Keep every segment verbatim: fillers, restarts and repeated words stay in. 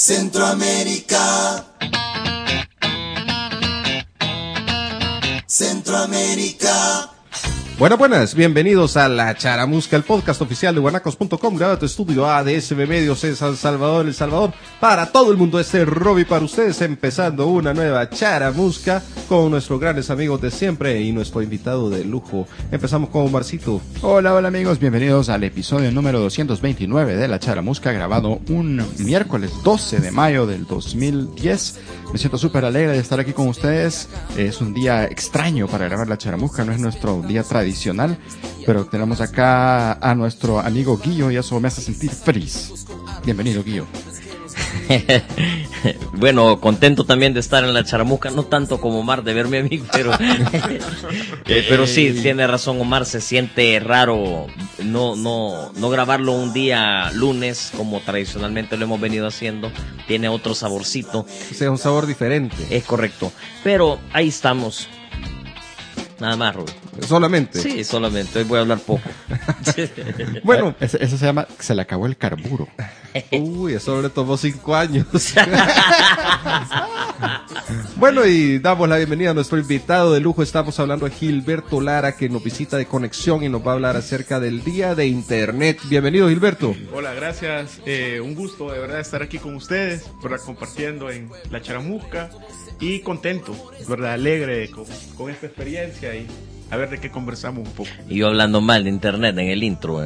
Centroamérica. Centroamérica. Buenas, buenas, bienvenidos a La Charamusca, el podcast oficial de guanacos punto com, grabado en tu estudio A D S B Medios en San Salvador, El Salvador, para todo el mundo. Este es Robbie para ustedes, empezando una nueva Charamusca con nuestros grandes amigos de siempre y nuestro invitado de lujo. Empezamos con Omarcito. Hola, hola amigos, bienvenidos al episodio número doscientos veintinueve de La Charamusca, grabado un miércoles doce de mayo del dos mil diez. Me siento súper alegre de estar aquí con ustedes. Es un día extraño para grabar La Charamusca, no es nuestro día tradicional, pero tenemos acá a nuestro amigo Guillo y eso me hace sentir feliz. Bienvenido, Guillo. Bueno, contento también de estar en La Charamusca, no tanto como Omar de verme a mí, pero eh, pero sí, tiene razón Omar, se siente raro no no no grabarlo un día lunes como tradicionalmente lo hemos venido haciendo, tiene otro saborcito. O sea, un sabor diferente. Es correcto, pero ahí estamos. Nada más, Rubén. ¿Solamente? Sí, solamente. Hoy voy a hablar poco. Bueno, eso, eso se llama, se le acabó el carburo. Uy, eso le tomó cinco años. Bueno, y damos la bienvenida a nuestro invitado de lujo. Estamos hablando de Gilberto Lara, que nos visita de Conexión y nos va a hablar acerca del Día de Internet. Bienvenido, Gilberto. Hola, gracias. Eh, un gusto de verdad estar aquí con ustedes, ¿verdad? Compartiendo en La Charamusca. Y contento, ¿verdad? Alegre con, con esta experiencia y a ver de qué conversamos un poco. Y yo hablando mal de internet en el intro. ¿eh?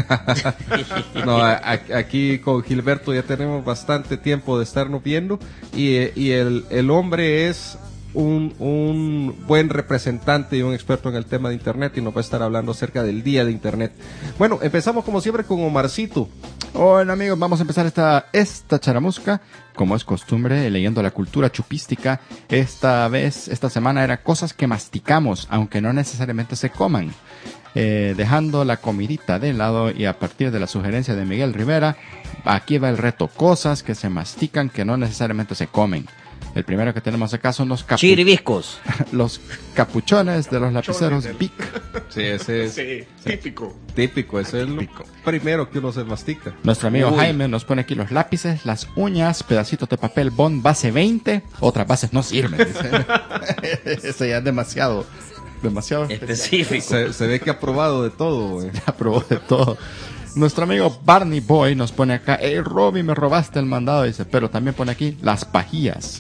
No, a, a, aquí con Gilberto ya tenemos bastante tiempo de estarnos viendo y, y el, el hombre es un, un buen representante y un experto en el tema de internet y nos va a estar hablando acerca del Día de Internet. Bueno, empezamos como siempre con Omarcito. Hola amigos, vamos a empezar esta, esta charamusca, como es costumbre, leyendo la cultura chupística. Esta vez, esta semana era cosas que masticamos, aunque no necesariamente se coman. Eh, dejando la comidita de lado y a partir de la sugerencia de Miguel Rivera, aquí va el reto, cosas que se mastican que no necesariamente se comen. El primero que tenemos acá son los capu- Chiribiscos. los capuchones de los lapiceros Bic. Sí, ese es Sí, típico. típico, ese es el primero que uno se mastica. Nuestro amigo Uy. Jaime nos pone aquí los lápices, las uñas, pedacitos de papel bond base veinte, otras bases no sirven. Dice. Eso ya es demasiado, demasiado Específico. Se, se ve que ha probado de todo, güey. Ya probó de todo. Nuestro amigo Barney Boy nos pone acá, hey Robbie, me robaste el mandado, dice, pero también pone aquí las pajillas.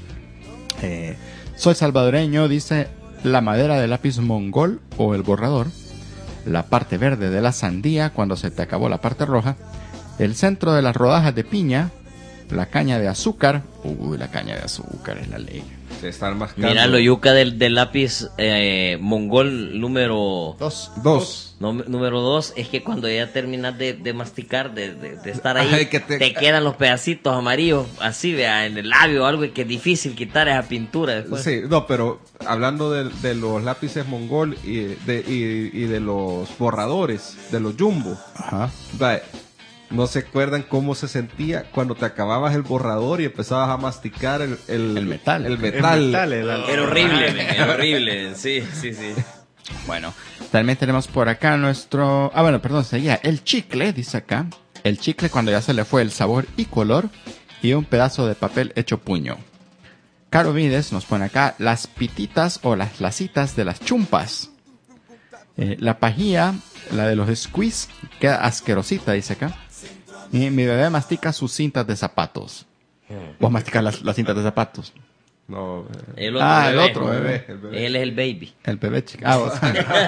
Eh, soy salvadoreño, dice, la madera del lápiz mongol o el borrador, la parte verde de la sandía cuando se te acabó la parte roja, el centro de las rodajas de piña, la caña de azúcar, uy, la caña de azúcar es la ley. Se están mascando. Mira, lo yuca del, del lápiz eh, mongol número Dos. Dos. no, número dos es que cuando ya terminas de, de masticar, de, de, de estar ahí, Ay, que te- te... quedan los pedacitos amarillos así, vea, en el labio o algo, y que es difícil quitar esa pintura después. Sí, no, pero hablando de, de los lápices mongol y de, y, y de los borradores, de los jumbo, Ajá. va, ¿no se acuerdan cómo se sentía cuando te acababas el borrador y empezabas a masticar el, el, El metal. El metal. El metal, el al- Era horrible, men, era horrible, sí, sí, sí. Bueno, también tenemos por acá nuestro... Ah, bueno, perdón, seguía el chicle, dice acá. El chicle cuando ya se le fue el sabor y color y un pedazo de papel hecho puño. Caro Vides nos pone acá las pititas o las lacitas de las chumpas. Eh, la pajilla, la de los squeeze, queda asquerosita, dice acá. Y mi bebé mastica sus cintas de zapatos. Vos masticas las, las cintas de zapatos. No, eh, El otro Ah, el bebé. otro bebé. el bebé. Él es el baby. El bebé chica. Ah, vos.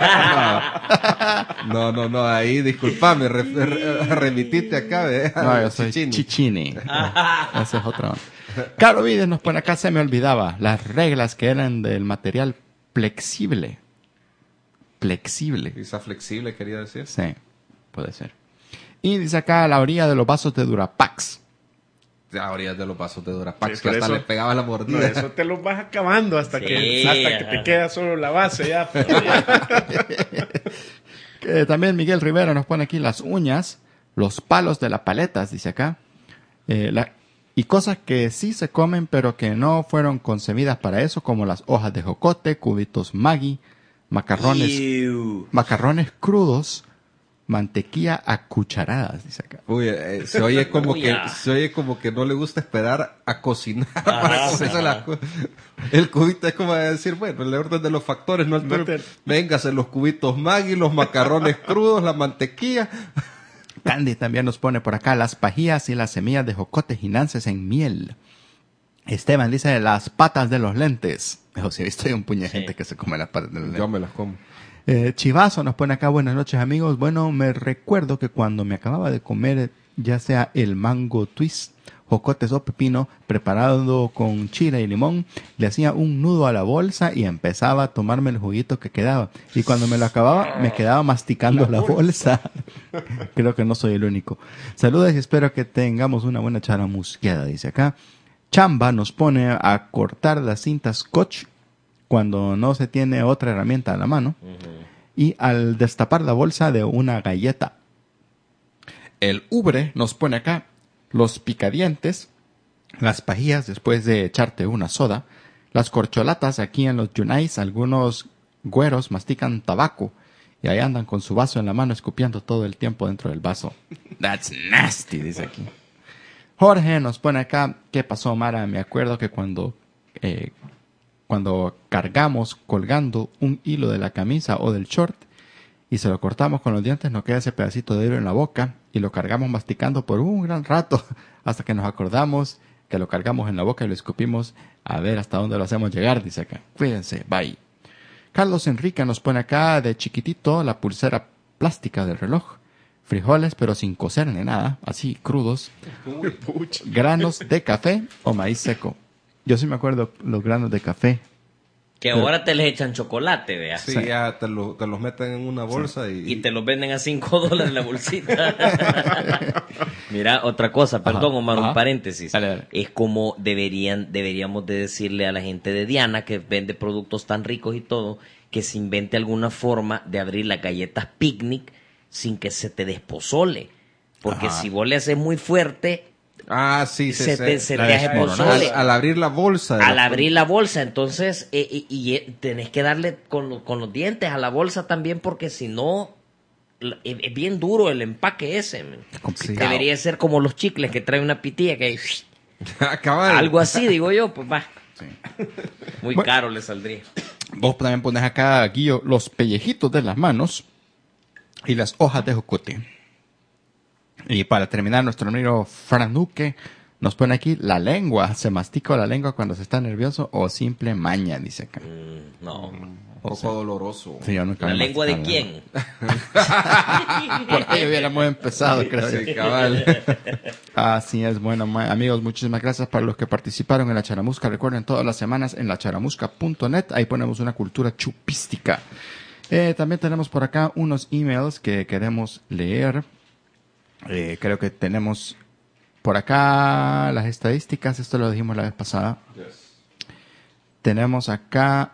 No, no, no, ahí disculpame, re, re, remitiste acá, ¿ve? No, yo soy Chichini. Chichini. Ese es otro. Caro Vides nos pone acá, se me olvidaba, las reglas que eran del material flexible. Flexible. Quizá flexible, quería decir. Sí, puede ser. Y dice acá a la orilla de los vasos de Durapax. A orillas de los vasos de Durapax, Sí, que por hasta eso- le pegaba la No, mordida. eso te lo vas acabando hasta Sí, que hasta que te ajá. queda solo la base ya. Eh, también Miguel Rivera nos pone aquí las uñas, los palos de las paletas, dice acá. Eh, la, y cosas que sí se comen, pero que no fueron concebidas para eso, como las hojas de jocote, cubitos Maggi, macarrones, Ew. macarrones crudos mantequilla a cucharadas, dice acá. Uy, eh, se oye como Uy, que ya. se oye como que no le gusta esperar a cocinar Ajá, para comerse ajá. la cu- El cubito es como decir, bueno, el orden de los factores, no el No tuyo. te- Véngase los cubitos Maggi, los macarrones crudos, la mantequilla. Candy también nos pone por acá las pajillas y las semillas de jocote jinances en miel. Esteban dice las patas de los lentes. Ojo, si he visto hay un puño de Sí. gente que se come las patas de los lentes. Yo me las como. Eh, Chivazo nos pone acá, buenas noches amigos. Bueno, me recuerdo que cuando me acababa de comer ya sea el mango twist, jocotes o pepino, preparado con chile y limón, le hacía un nudo a la bolsa y empezaba a tomarme el juguito que quedaba. Y cuando me lo acababa, me quedaba masticando la, bolsa. Creo que no soy el único. Saludos y espero que tengamos una buena charamusqueada, dice acá. Chamba nos pone a cortar las cintas scotch cuando no se tiene otra herramienta a la mano. Ujú. Y al destapar la bolsa de una galleta. El ubre nos pone acá los picadientes, las pajillas después de echarte una soda, las corcholatas aquí en los Yunais, algunos güeros mastican tabaco y ahí andan con su vaso en la mano escupiendo todo el tiempo dentro del vaso. That's nasty, dice aquí. Jorge nos pone acá, ¿qué pasó, Mara? Me acuerdo que cuando, eh, cuando cargamos colgando un hilo de la camisa o del short y se lo cortamos con los dientes, nos queda ese pedacito de hilo en la boca y lo cargamos masticando por un gran rato hasta que nos acordamos que lo cargamos en la boca y lo escupimos a ver hasta dónde lo hacemos llegar, dice acá. Cuídense, bye. Carlos Enrique nos pone acá de chiquitito la pulsera plástica del reloj. Frijoles pero sin cocer ni nada, así crudos. Granos de café o maíz seco. Yo sí me acuerdo los granos de café. Que ahora te les echan chocolate, vea. Sí, ya te, lo, te los meten en una bolsa y... Y te los venden a cinco dólares la bolsita. Mira, otra cosa, perdón, Ajá, Omar, ajá. un paréntesis. Dale, dale. Es como deberían, deberíamos de decirle a la gente de Diana, que vende productos tan ricos y todo, que se invente alguna forma de abrir las galletas picnic sin que se te despozole. Porque Ajá. si vos le haces muy fuerte, Ah, sí, sí, se sí. te, se la te hace desmoronar. pozole. Al, al abrir la bolsa. de Al la- abrir la bolsa, entonces, eh, y, y, eh, tenés que darle con, lo- con los dientes a la bolsa también, porque si no, la- es, es bien duro el empaque ese. man. Complicado. Debería ser como los chicles que trae una pitilla que Cabal. algo así, digo yo, pues va. Sí. Muy Bueno. caro le saldría. Vos también pones acá, Guillo, los pellejitos de las manos y las hojas de jocote. Y para terminar, nuestro amigo Franuque nos pone aquí la lengua. ¿Se mastica la lengua cuando se está nervioso o simple maña? Dice acá. Mm, no. Un poco doloroso. Sí, yo nunca ¿La me lengua de masticaba quién? la lengua. Por ahí hubiéramos empezado, creo yo. Sí, cabal. Así es, bueno, ma- amigos, muchísimas gracias para los que participaron en la Charamusca. Recuerden, todas las semanas en la charamusca punto net, ahí ponemos una cultura chupística. Eh, también tenemos por acá unos emails que queremos leer. Eh, creo que tenemos por acá las estadísticas, esto lo dijimos la vez pasada. Tenemos acá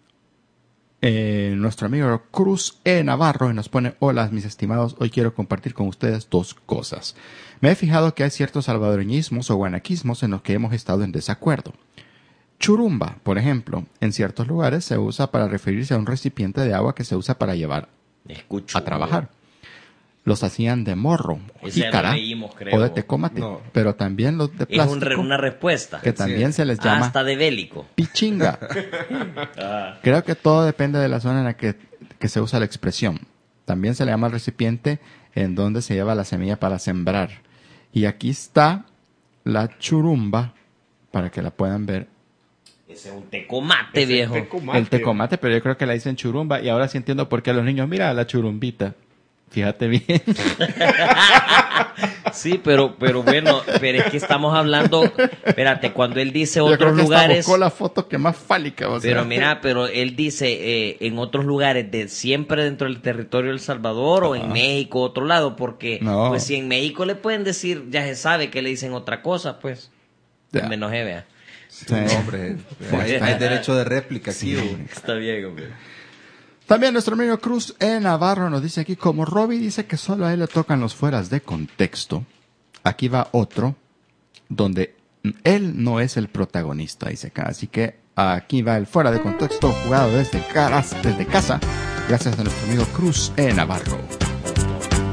eh, nuestro amigo Cruz E. Navarro y nos pone: hola mis estimados, hoy quiero compartir con ustedes dos cosas. Me he fijado que hay ciertos salvadoreñismos o guanaquismos en los que hemos estado en desacuerdo. Churumba, por ejemplo, en ciertos lugares se usa para referirse a un recipiente de agua que se usa para llevar Escucho. a trabajar. Los hacían de morro, Ese ya lo jícara leímos, creo. o de tecomate, No. pero también los de Es plástico, un re- una respuesta. que también se les llama Hasta de bélico. pichinga. Ah, Creo que todo depende de la zona en la que, que se usa la expresión. También se le llama el recipiente en donde se lleva la semilla para sembrar. Y aquí está la churumba, para que la puedan ver. ese es un tecomate, Ese viejo. tecomate. El tecomate, pero yo creo que la dicen churumba. Y ahora sí entiendo por qué a los niños, mira la churumbita. Fíjate bien. Sí, pero, pero bueno, pero es que estamos hablando, espérate, cuando él dice Yo creo otros que hasta lugares, buscó la foto que más fálica. O sea. pero mira, pero él dice eh, en otros lugares de siempre dentro del territorio de El Salvador o en México, otro lado, porque No. pues si en México le pueden decir, ya se sabe que le dicen otra cosa, pues Ya. me enojé, vea. Sí, hombre. Hay, hay derecho de réplica aquí. hombre. Está bien, hombre. También nuestro amigo Cruz E. Navarro nos dice aquí, como Robbie dice que solo a él le tocan los fueras de contexto, aquí va otro donde él no es el protagonista, dice acá. Así que aquí va el fuera de contexto jugado desde, caras, desde casa, gracias a nuestro amigo Cruz E. Navarro.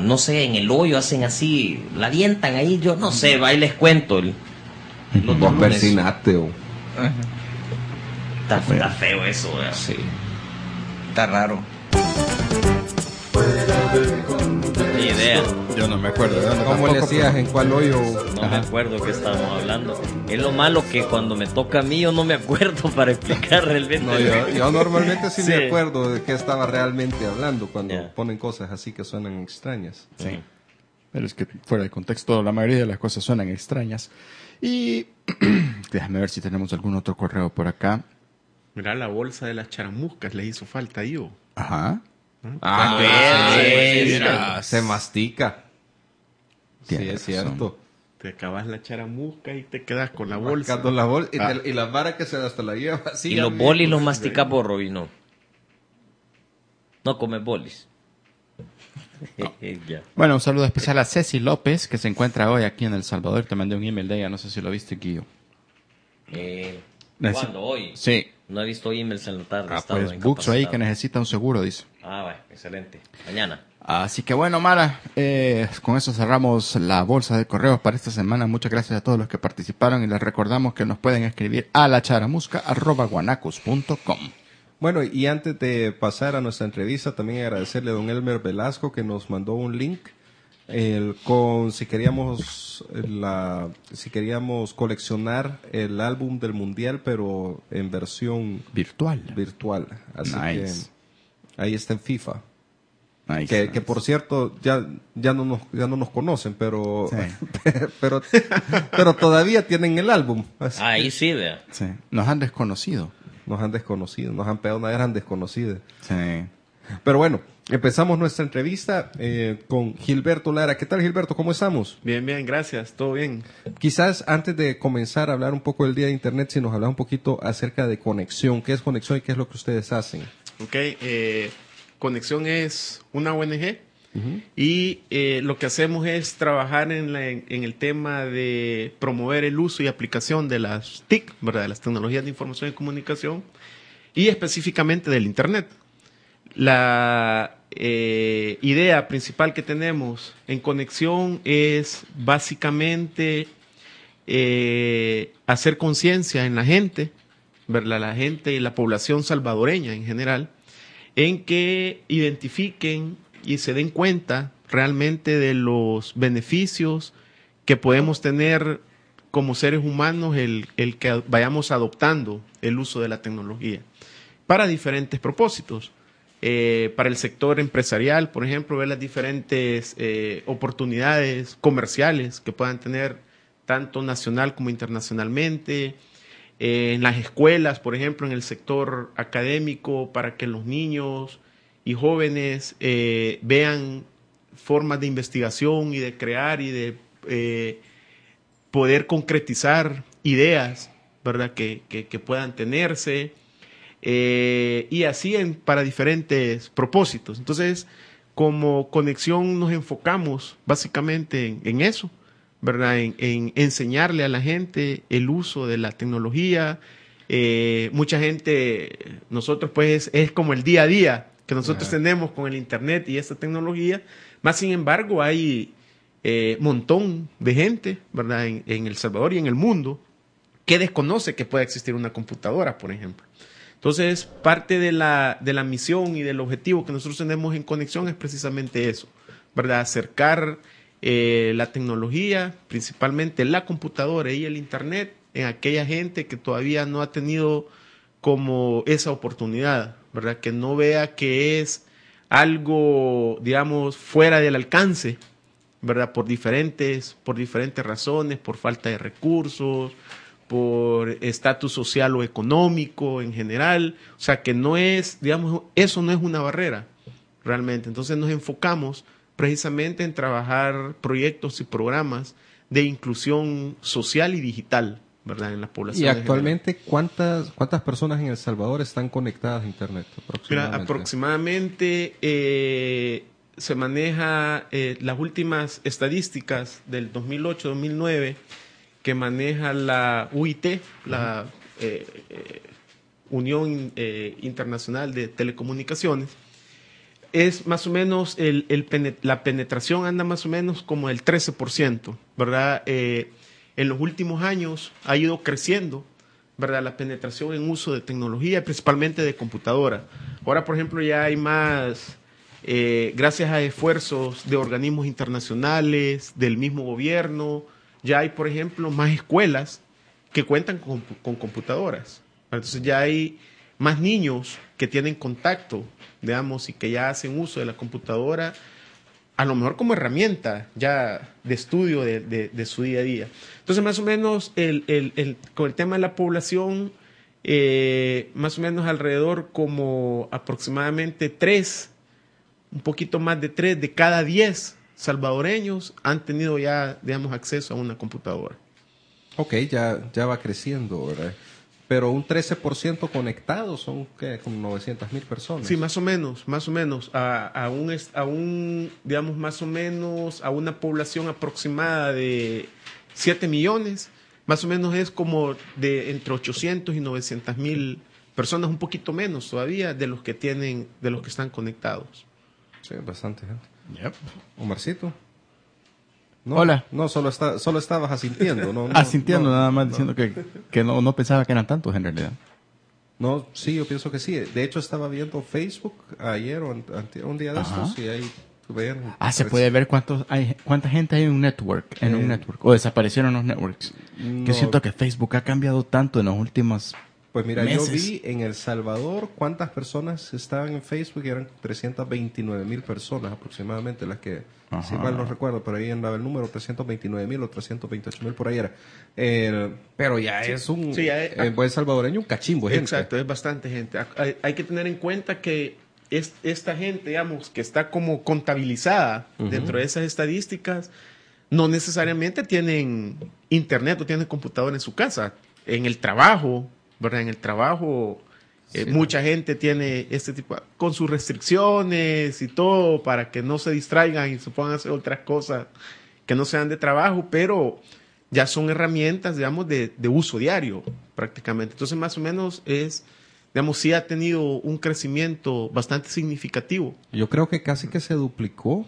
no sé, en el hoyo hacen así, la avientan ahí, yo no sé, va y les cuento. El, el otro Vos lunes. persinate, o. Está, está feo eso, ¿verdad? Sí. Está raro. Ni idea. Yo no me acuerdo. Yo no ¿Cómo le tampoco, hacías? pero- ¿En cuál hoyo? No me acuerdo qué estábamos hablando. Es lo malo que cuando me toca a mí yo no me acuerdo para explicar realmente. No, yo, yo normalmente sí, Sí. me acuerdo de qué estaba realmente hablando cuando Ya. ponen cosas así que suenan extrañas. Sí. Pero es que fuera de contexto la mayoría de las cosas suenan extrañas. Y déjame ver si tenemos algún otro correo por acá. Mira, la bolsa de las charamuscas le hizo falta ahí, oh. Ajá. Ah, Ah, sí, sí, mira, se mastica. Sí, Tiene es razón. cierto. Te acabas la charamusca y te quedas con la bolsa. Mascando la bol- y, Ah. te- y la vara que se hasta la lleva así. Y los amigo. bolis los masticas vos, Robin, no. No comes bolis. Ya. Bueno, un saludo especial a Ceci López, que se encuentra hoy aquí en El Salvador. Te mandé un email de ella, no sé si lo viste, Guillo. Eh, Neces- ¿Cuándo? Hoy. Sí. No he visto emails en la tarde. he Ah, estado pues Buxo ahí que incapacitado. necesita un seguro, dice. Ah, bueno, excelente. Mañana. Así que bueno, Mara, eh, con eso cerramos la bolsa de correos para esta semana. Muchas gracias a todos los que participaron y les recordamos que nos pueden escribir a la charamusca arroba guanacos punto com. Bueno, y antes de pasar a nuestra entrevista, también agradecerle a don Elmer Velasco que nos mandó un link el, con si queríamos la si queríamos coleccionar el álbum del mundial, pero en versión Virtual. virtual. Así Nice. que ahí está en FIFA. Nice, Que, nice. que por cierto ya ya no nos ya no nos conocen, pero Sí. pero pero todavía tienen el álbum. Así Ah, ahí sí, vea. Sí. Nos han desconocido. nos han desconocido, nos han pegado una gran desconocida. Sí. Pero bueno, empezamos nuestra entrevista eh, con Gilberto Lara. ¿Qué tal, Gilberto? ¿Cómo estamos? Bien, bien, gracias. Todo bien. Quizás antes de comenzar a hablar un poco del Día de Internet, si nos hablas un poquito acerca de Conexión. ¿Qué es Conexión y qué es lo que ustedes hacen? Ok, eh, Conexión es una O N G y eh, lo que hacemos es trabajar en, la- en el tema de promover el uso y aplicación de las T I C, ¿verdad? De las tecnologías de información y comunicación y específicamente del Internet. La eh, idea principal que tenemos en Conexión es básicamente eh, hacer conciencia en la gente, ¿verdad? La gente y la población salvadoreña en general, en que identifiquen y se den cuenta realmente de los beneficios que podemos tener como seres humanos el, el que vayamos adoptando el uso de la tecnología para diferentes propósitos. Eh, para el sector empresarial, por ejemplo, ver las diferentes eh, oportunidades comerciales que puedan tener tanto nacional como internacionalmente. Eh, en las escuelas, por ejemplo, en el sector académico, para que los niños y jóvenes eh, vean formas de investigación y de crear y de eh, poder concretizar ideas, ¿verdad? Que, que, que puedan tenerse. Eh, y así en, para diferentes propósitos. Entonces, como Conexión nos enfocamos básicamente en, en eso, ¿verdad? En, en enseñarle a la gente el uso de la tecnología. Eh, mucha gente, nosotros pues es, es como el día a día que nosotros Ajá. tenemos con el Internet y esta tecnología. Más sin embargo, hay eh, montón de gente, ¿verdad? En, en El Salvador y en el mundo que desconoce que pueda existir una computadora, por ejemplo. Entonces, parte de la, de la misión y del objetivo que nosotros tenemos en Conexión es precisamente eso, ¿verdad? Acercar eh, la tecnología, principalmente la computadora y el Internet, en aquella gente que todavía no ha tenido como esa oportunidad, ¿verdad? Que no vea que es algo, digamos, fuera del alcance, ¿verdad? Por diferentes, por diferentes razones, por falta de recursos, por estatus social o económico en general. O sea, que no es, digamos, eso no es una barrera realmente. Entonces nos enfocamos precisamente en trabajar proyectos y programas de inclusión social y digital, ¿verdad? En la población. Y en actualmente, ¿cuántas cuántas personas en El Salvador están conectadas a Internet? Mira, Aproximadamente. aproximadamente eh, se maneja eh, las últimas estadísticas del dos mil ocho dos mil nueve que maneja la U I T, la eh, eh, Unión eh, Internacional de Telecomunicaciones. es más o menos, el, el penet- la penetración anda más o menos como el trece por ciento, ¿verdad? Eh, en los últimos años ha ido creciendo, ¿verdad? La penetración en uso de tecnología, principalmente de computadora. Ahora, por ejemplo, ya hay más, eh, gracias a esfuerzos de organismos internacionales, del mismo gobierno, ya hay, por ejemplo, más escuelas que cuentan con, con computadoras. Entonces ya hay más niños que tienen contacto, digamos, y que ya hacen uso de la computadora, a lo mejor como herramienta ya de estudio de, de, de su día a día. Entonces, más o menos, el, el, el, con el tema de la población, eh, más o menos alrededor como aproximadamente tres, un poquito más de tres de cada diez salvadoreños han tenido ya, digamos, acceso a una computadora. Ok, ya, ya va creciendo, ¿verdad? Pero un trece por ciento conectados son, ¿qué? Como novecientas mil personas. Sí, más o menos, más o menos, a, a, un, est- a un, digamos, más o menos, a una población aproximada de siete millones, más o menos es como de entre ochocientos y novecientas mil personas, un poquito menos todavía de los que tienen, de los que están conectados. Sí, bastante gente. Yep. Omarcito. No, Hola. No, solo, está, solo estabas asintiendo. No, no, Asintiendo no, nada más no. diciendo que, que no, no pensaba que eran tantos en realidad. No, sí, yo pienso que sí. De hecho, estaba viendo Facebook ayer o ante- un día de Ajá. estos y ahí ven. Ah, se puede ver cuántos hay, cuánta gente hay en un network, en Eh, un network, o desaparecieron los networks. no. Que siento que Facebook ha cambiado tanto en los últimos Pues mira, meses. yo vi en El Salvador cuántas personas estaban en Facebook y eran trescientas veintinueve mil personas aproximadamente las que, Ajá. si mal no recuerdo, por ahí andaba el número, trescientos veintinueve mil o trescientos veintiocho mil, por ahí era. Eh, pero ya es un, Sí, ya es- en buen salvadoreño, un cachimbo, gente. Exacto, es bastante gente. Hay, hay que tener en cuenta que es, esta gente, digamos, que está como contabilizada Ujú. dentro de esas estadísticas, no necesariamente tienen internet o tienen computadora en su casa. En el trabajo, ¿verdad? En el trabajo, eh, Sí, mucha gente tiene este tipo, con sus restricciones y todo, para que no se distraigan y se pongan a hacer otras cosas que no sean de trabajo, pero ya son herramientas, digamos, de, de uso diario, prácticamente. Entonces, más o menos es, digamos, sí ha tenido un crecimiento bastante significativo. Yo creo que casi que se duplicó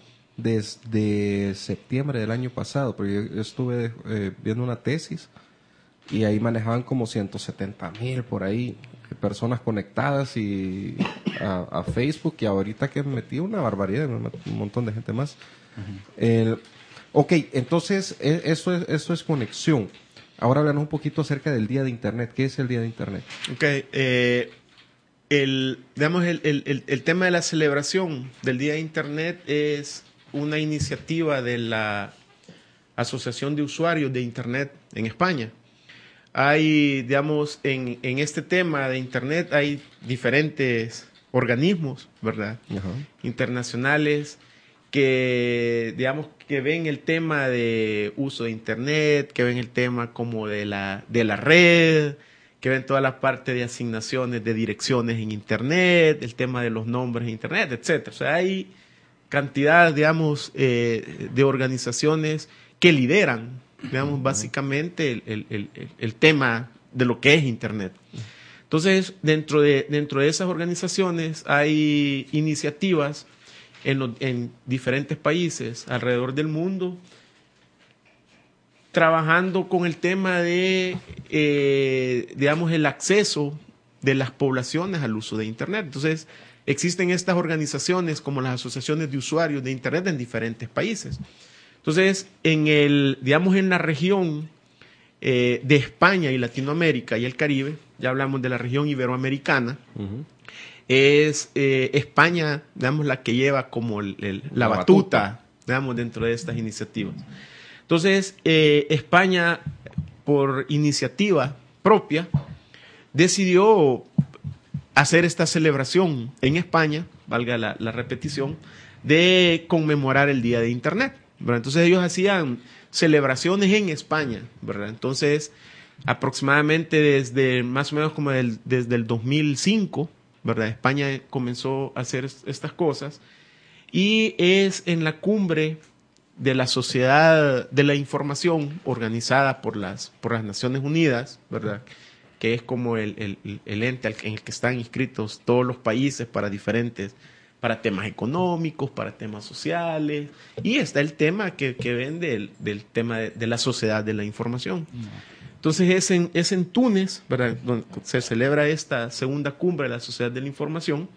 desde septiembre del año pasado, porque yo, yo estuve eh, viendo una tesis y ahí manejaban como ciento setenta mil por ahí personas conectadas y a, a Facebook, y ahorita que metí una barbaridad, me metí un montón de gente más. El- ok, entonces e- eso es, eso es conexión. Ahora hablamos un poquito acerca del Día de Internet. ¿Qué es el Día de Internet? Ok, eh, el, digamos, el, el, el, el tema de la celebración del Día de Internet es una iniciativa de la Asociación de Usuarios de Internet en España. Hay, digamos, en, en este tema de Internet hay diferentes organismos, ¿verdad? Ajá. Internacionales que, digamos, que ven el tema de uso de Internet, que ven el tema como de la, de la red, que ven toda la parte de asignaciones de direcciones en Internet, el tema de los nombres en Internet, etcétera. O sea, hay cantidad, digamos, eh, de organizaciones que lideran, digamos, básicamente el, el, el, el tema de lo que es Internet. Entonces, dentro de, dentro de esas organizaciones hay iniciativas en, lo- en diferentes países alrededor del mundo trabajando con el tema de, eh, digamos, el acceso de las poblaciones al uso de Internet. Entonces, existen estas organizaciones como las asociaciones de usuarios de Internet en diferentes países. Entonces, en el, digamos, en la región eh, de España y Latinoamérica y el Caribe, ya hablamos de la región iberoamericana, Ujú. es eh, España, digamos, la que lleva como el- el- la, La batuta, batuta. digamos, dentro de estas iniciativas. Entonces, eh, España, por iniciativa propia, decidió hacer esta celebración en España, valga la, la repetición, de conmemorar el Día de Internet, ¿verdad? Entonces ellos hacían celebraciones en España, ¿verdad? Entonces, aproximadamente desde más o menos como el- desde el dos mil cinco, ¿verdad? España comenzó a hacer est- estas cosas y es en la cumbre de la Sociedad de la Información organizada por las, por las Naciones Unidas, ¿verdad? Que es como el, el- el ente al- en el que están inscritos todos los países para diferentes para temas económicos, para temas sociales, y está el tema que, que ven del, del tema de, de la sociedad de la información. Entonces es en, es en Túnez, ¿verdad?, donde se celebra esta segunda cumbre de la sociedad de la información,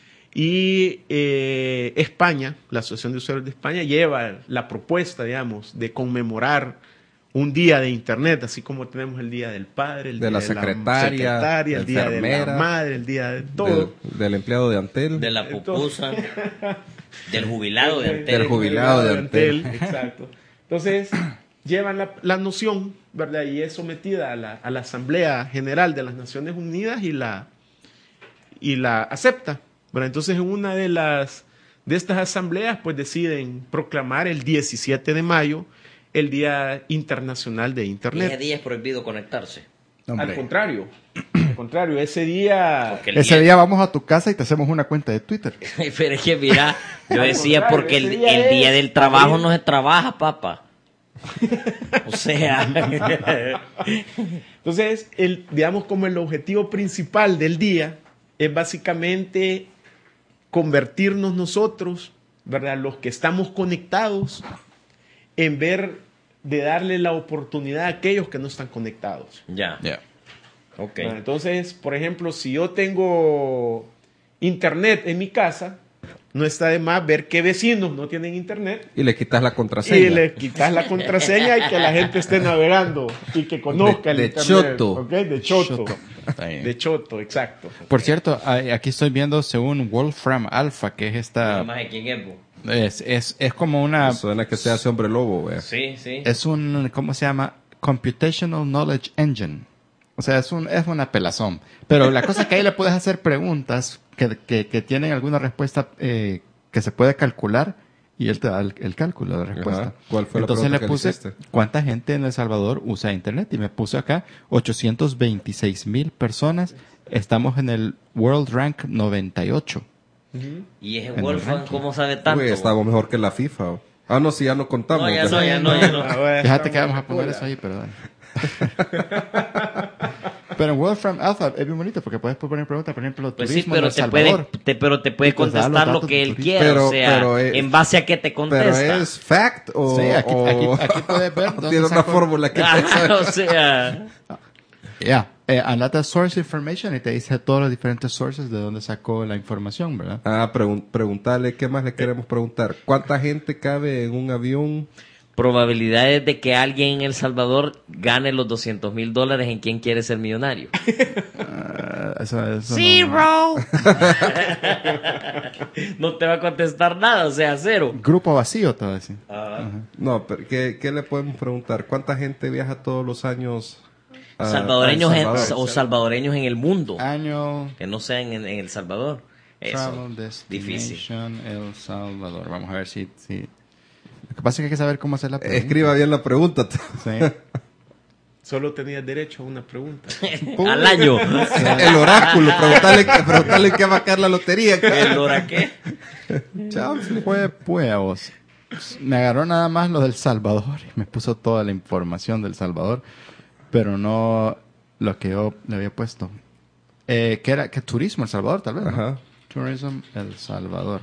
y eh, España, la Asociación de Usuarios de España, lleva la propuesta, digamos, de conmemorar un día de Internet, así como tenemos el Día del Padre, el De Día la de secretaria, la secretaria, el la Día de la enfermera, Madre, el Día de todo. Del, del empleado de Antel. De la pupusa, del jubilado de Antel. Del jubilado de Antel. Exacto. Entonces, llevan la, la noción, ¿verdad? Y es sometida a la, a la Asamblea General de las Naciones Unidas y la, y la acepta, ¿verdad? Entonces, en una de las de estas asambleas, pues deciden proclamar el diecisiete de mayo el Día Internacional de Internet. Ese día es prohibido conectarse. Hombre. Al contrario, al contrario, ese día... Porque el Ese día vamos a tu casa y te hacemos una cuenta de Twitter. Pero es que mira, yo Al decía contrario, porque el, ese día el día es del trabajo abrir- no se trabaja, papá. O sea, Entonces, el, digamos como el objetivo principal del día es básicamente convertirnos nosotros, ¿verdad?, los que estamos conectados, en ver de darle la oportunidad a aquellos que no están conectados. ya, Yeah. ok. Bueno, entonces, por ejemplo, si yo tengo internet en mi casa, no está de más ver qué vecinos no tienen internet Y le quitas la contraseña. y le quitas la contraseña y que la gente esté navegando y que conozca De- el de internet. choto. ¿Ok? De choto. Choto. Está bien. De choto, exacto. Por cierto, a- aquí estoy viendo según Wolfram Alpha, que es esta... Más de quién es, bo? Es, es, es como una... Suena que se hace hombre lobo, güey. Sí, sí. Es un, ¿cómo se llama? Computational Knowledge Engine. O sea, es, un, es una pelazón. Pero la cosa es que ahí le puedes hacer preguntas que, que, que tienen alguna respuesta eh, que se puede calcular y él te da el, el cálculo de respuesta. Ajá. ¿Cuál fue la Entonces pregunta le que le puse, hiciste? ¿cuánta gente en El Salvador usa Internet? Y me puse acá, ochocientos veintiséis mil personas. Estamos en el World Rank noventa y ocho. Y ese En el Wolfgang, ranking. ¿cómo sabe tanto? Güey, estamos mejor que la FIFA. ¿O? Ah, no, sí, ya no contamos. No, ya no, Deja- ya no, ya no. Ah, bueno, Fíjate estamos que vamos en a poner cola. eso ahí, pero dale. Pero en Wolfram Alpha es bien bonito porque puedes poner preguntas, por ejemplo, Pues sí, turismo pero en El te, puede, Salvador. te- pero te puede Y pues da los contestar lo datos que de él turismo. quiera, Pero- o sea, pero es- en base a qué te Pero contesta. es fact o, Sí, aquí- o- aquí- aquí puedes ver dónde tiene una sacó- fórmula que te Ah, o sea, Ya, eh, anota source information y te dice todos los diferentes sources de dónde sacó la información, ¿verdad? Ah, pregun- preguntarle, ¿qué más le queremos preguntar? ¿Cuánta gente cabe en un avión? probabilidades de que alguien en El Salvador gane los doscientos mil dólares en quién quiere ser millonario. Ah, eso, eso no- Zero. No te va a contestar nada, o sea, cero. Grupo vacío, te voy a decir. No, pero ¿qué, qué le podemos preguntar? ¿Cuánta gente viaja todos los años a- Salvadoreños a El en- Salvador? o salvadoreños en el mundo, Annual que no sean en, en El Salvador. Eso, Travel difícil. Destination El Salvador. Vamos a ver si... si... Lo que pasa es que hay que saber cómo hacer la pregunta. Escriba bien la pregunta. Sí. Solo tenías derecho a una pregunta. Al año. El oráculo, preguntarle, preguntarle qué va a caer la lotería. ¿El hora qué? Chao. Pues, pues, a vos. Me agarró nada más lo del Salvador y me puso toda la información del Salvador, pero no lo que yo le había puesto. Eh, ¿Qué era? ¿Qué turismo El Salvador, tal vez? ¿no? Ajá. Tourism El Salvador.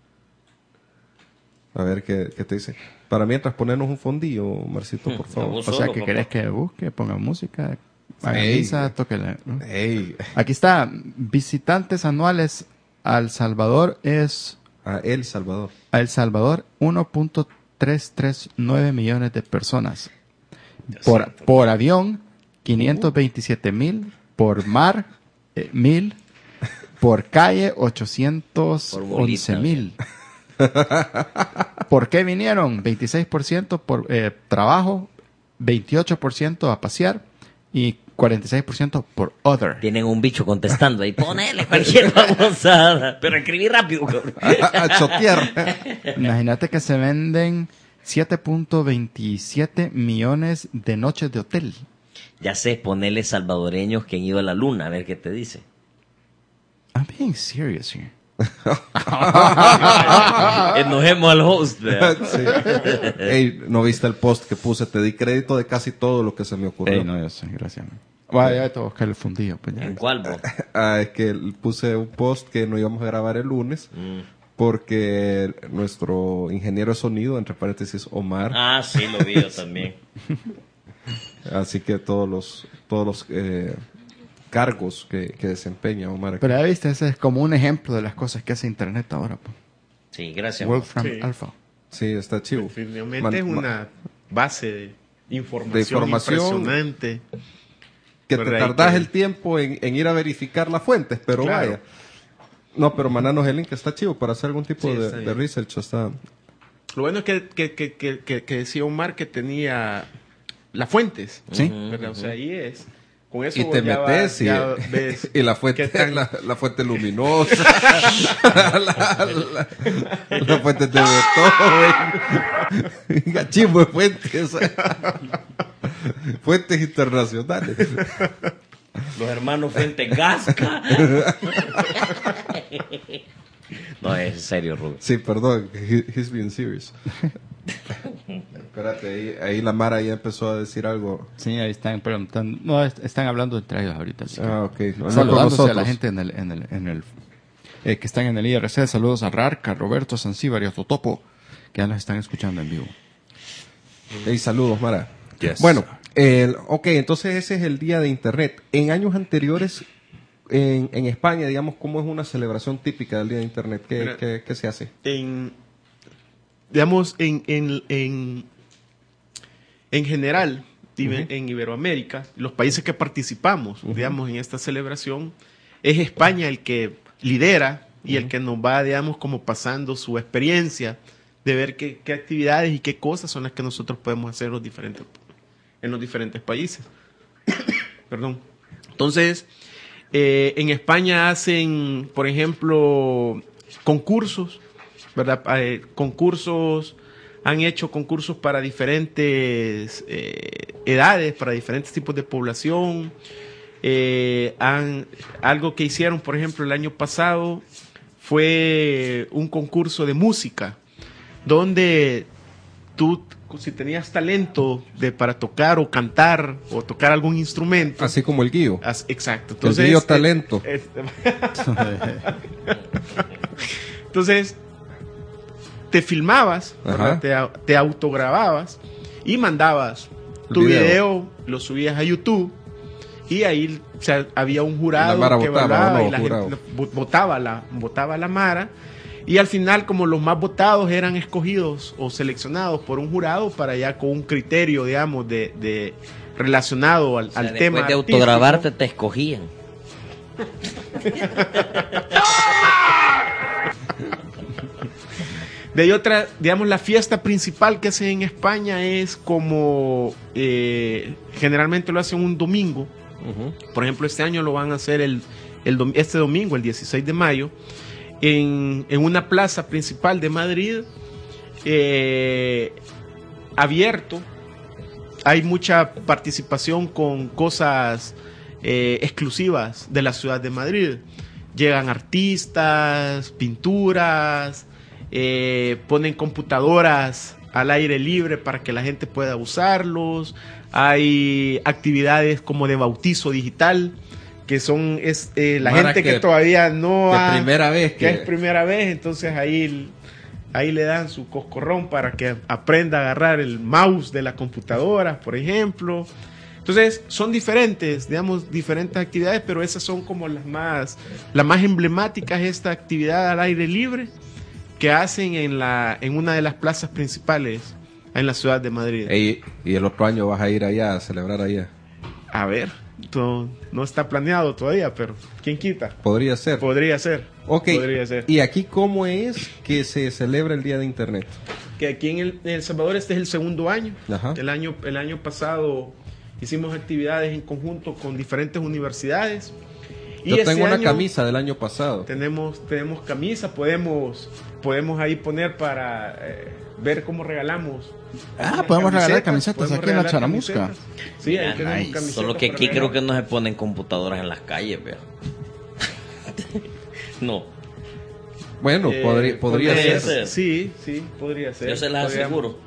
A ver, ¿qué, qué te dice? Para mientras ponernos un fondillo, Marcito, por No, favor. vos O sea, solo, que papá. querés que busque, ponga música, haga Ey. misa, tóquele. ¿no? Ey, Aquí está, visitantes anuales a El Salvador es, a El Salvador. a El Salvador, uno punto trescientos treinta y nueve millones de personas. Por, por avión, quinientos veintisiete mil. Por mar, eh, mil. Por calle, ochocientos once mil. ¿Por qué vinieron? veintiséis por ciento por eh, trabajo, veintiocho por ciento a pasear y cuarenta y seis por ciento por other. Tienen un bicho contestando ahí. Ponele cualquier babosada. Pero escribí rápido, cabrón. A chotear. Imagínate que se venden siete punto veintisiete millones de noches de hotel. Ya sé, ponele salvadoreños que han ido a la luna, a ver qué te dice. I'm being serious here. Enojemos al host, ¿verdad? Sí. Ey, ¿no viste el post que puse? Te di crédito de casi todo lo que se me ocurrió. Ey, no, yo sé, gracias. Bueno, ya te voy a buscar el fundillo. Pues ya. ¿En cuál, vos? Ah, es que puse un post que no íbamos a grabar el lunes Mm. porque nuestro ingeniero de sonido, entre paréntesis, Omar, Ah, sí, lo vi yo también. así que todos los todos los eh, cargos que, que desempeña Omar aquí. Pero ya viste, ese es como un ejemplo de las cosas que hace Internet ahora. Po. Sí, gracias. Wolfram Sí. Alpha. Sí, está chivo. Definitivamente Man- es ma- una base de información, De información. impresionante. que te ¿verdad? Y tardás que- el tiempo en, en ir a verificar las fuentes, pero Claro. vaya. No, pero mandanos el link, que está chivo para hacer algún tipo Sí, de, está de bien. research. Está... Lo bueno es que, que, que, que, que- que decía Omar que tenía las fuentes. Sí. ¿Verdad? O sea, ahí es. Con eso Y te ya metes vas- y, ya ves y la qué fuente, tan- la, la fuente luminosa, la, la, la fuente de Beethoven, gachimbo de fuentes, fuentes internacionales. Los hermanos Fuente Gasca. No, es serio, Rubén. Sí, perdón, he- he's being serious. Espérate, ahí, ahí la Mara ya empezó a decir algo. Sí, ahí están preguntando. No, est- están hablando entre ellos ahorita. así que- Ah, ok. No, no con Saludándose a la nosotros. gente en el, en el, en el eh, que están en el I R C. Saludos a Rarca, Roberto Zanzíbar y a Totopo, que ya nos están escuchando en vivo. Hey, saludos, Mara. Yes. Bueno, el, ok, entonces ese es el día de Internet. En años anteriores, en, en España, digamos, ¿cómo es una celebración típica del día de Internet? ¿Qué, Mira. qué- qué se hace? En, digamos, en, en, en, en general, Ibe- en Iberoamérica, los países que participamos, digamos, en esta celebración, es España el que lidera y el que nos va, digamos, como pasando su experiencia de ver qué, qué actividades y qué cosas son las que nosotros podemos hacer en los diferentes, en los diferentes países. Perdón. Entonces, eh, en España hacen, por ejemplo, concursos, ¿verdad? Eh, concursos, han hecho concursos para diferentes eh, edades, para diferentes tipos de población. Eh, han, algo que hicieron, por ejemplo, el año pasado fue un concurso de música, donde tú, si tenías talento de, para tocar o cantar o tocar algún instrumento. Así como el guío. As- exacto. El Entonces, guío eh, talento. eh, Entonces, te filmabas, Ajá. ¿verdad? te, au- te autogrababas y mandabas El tu video. video. Lo subías a YouTube y ahí, o sea, había un jurado Y la Mara que votaba, evaluaba ¿o no? y la Jurado. gente vo- votaba la, votaba la Mara. Y al final, como los más votados eran escogidos o seleccionados por un jurado para ya con un criterio, digamos, de, de relacionado al, O sea, al después tema de artístico. autograbarte te escogían. De ahí otra, digamos, la fiesta principal que hacen en España es como, eh, generalmente lo hacen un domingo. Ujú. Por ejemplo, este año lo van a hacer el, el dom- este domingo, el dieciséis de mayo, en, en una plaza principal de Madrid, eh, abierto. Hay mucha participación con cosas eh, exclusivas de la ciudad de Madrid. Llegan artistas, pinturas, eh, ponen computadoras al aire libre para que la gente pueda usarlos. Hay actividades como de bautizo digital, que son es, eh, la Mara gente que, que- todavía no que ha... primera vez que que- es primera vez, entonces ahí, ahí le dan su coscorrón para que aprenda a agarrar el mouse de la computadora, por ejemplo. Entonces, son diferentes, digamos, diferentes actividades, pero esas son como las más, las más emblemáticas, esta actividad al aire libre que hacen en, la, en una de las plazas principales en la ciudad de Madrid. Ey, y el otro año vas a ir allá a celebrar allá. A ver, no, no está planeado todavía, pero ¿quién quita? Podría ser. Podría ser. Ok. Podría ser. ¿Y aquí cómo es que se celebra el día de Internet? Que aquí en El, en El Salvador este es el segundo año. Ajá. El año. El año pasado hicimos actividades en conjunto con diferentes universidades. Y Yo este tengo una año camisa del año pasado. Tenemos, tenemos camisa, podemos, podemos ahí poner para eh, ver cómo regalamos. Ah, podemos regalar camisetas podemos aquí en la regalar Charamusca. camisetas. Sí, ahí Mira, tenemos nice. camisetas Solo que para aquí creo regalar. que no se ponen computadoras en las calles, vea. No, Bueno, Eh, podría, podría podría ser. ser. Sí, sí, podría ser. yo se las Podríamos- aseguro.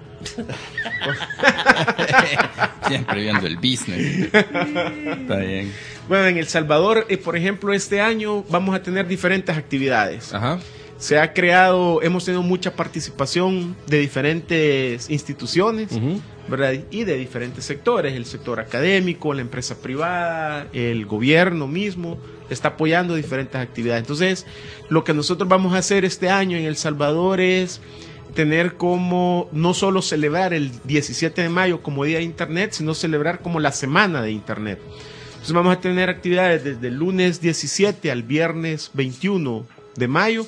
Siempre viendo el business. Está bien. Bueno, en El Salvador, eh, por ejemplo, este año vamos a tener diferentes actividades. Ajá. se ha creado, hemos tenido mucha participación de diferentes instituciones, Ujú. ¿verdad? Y de diferentes sectores, el sector académico, la empresa privada, el gobierno mismo, está apoyando diferentes actividades. Entonces, lo que nosotros vamos a hacer este año en El Salvador es tener como, no solo celebrar el diecisiete de mayo como Día de Internet, sino celebrar como la Semana de Internet. Entonces vamos a tener actividades desde el lunes diecisiete al viernes veintiuno de mayo,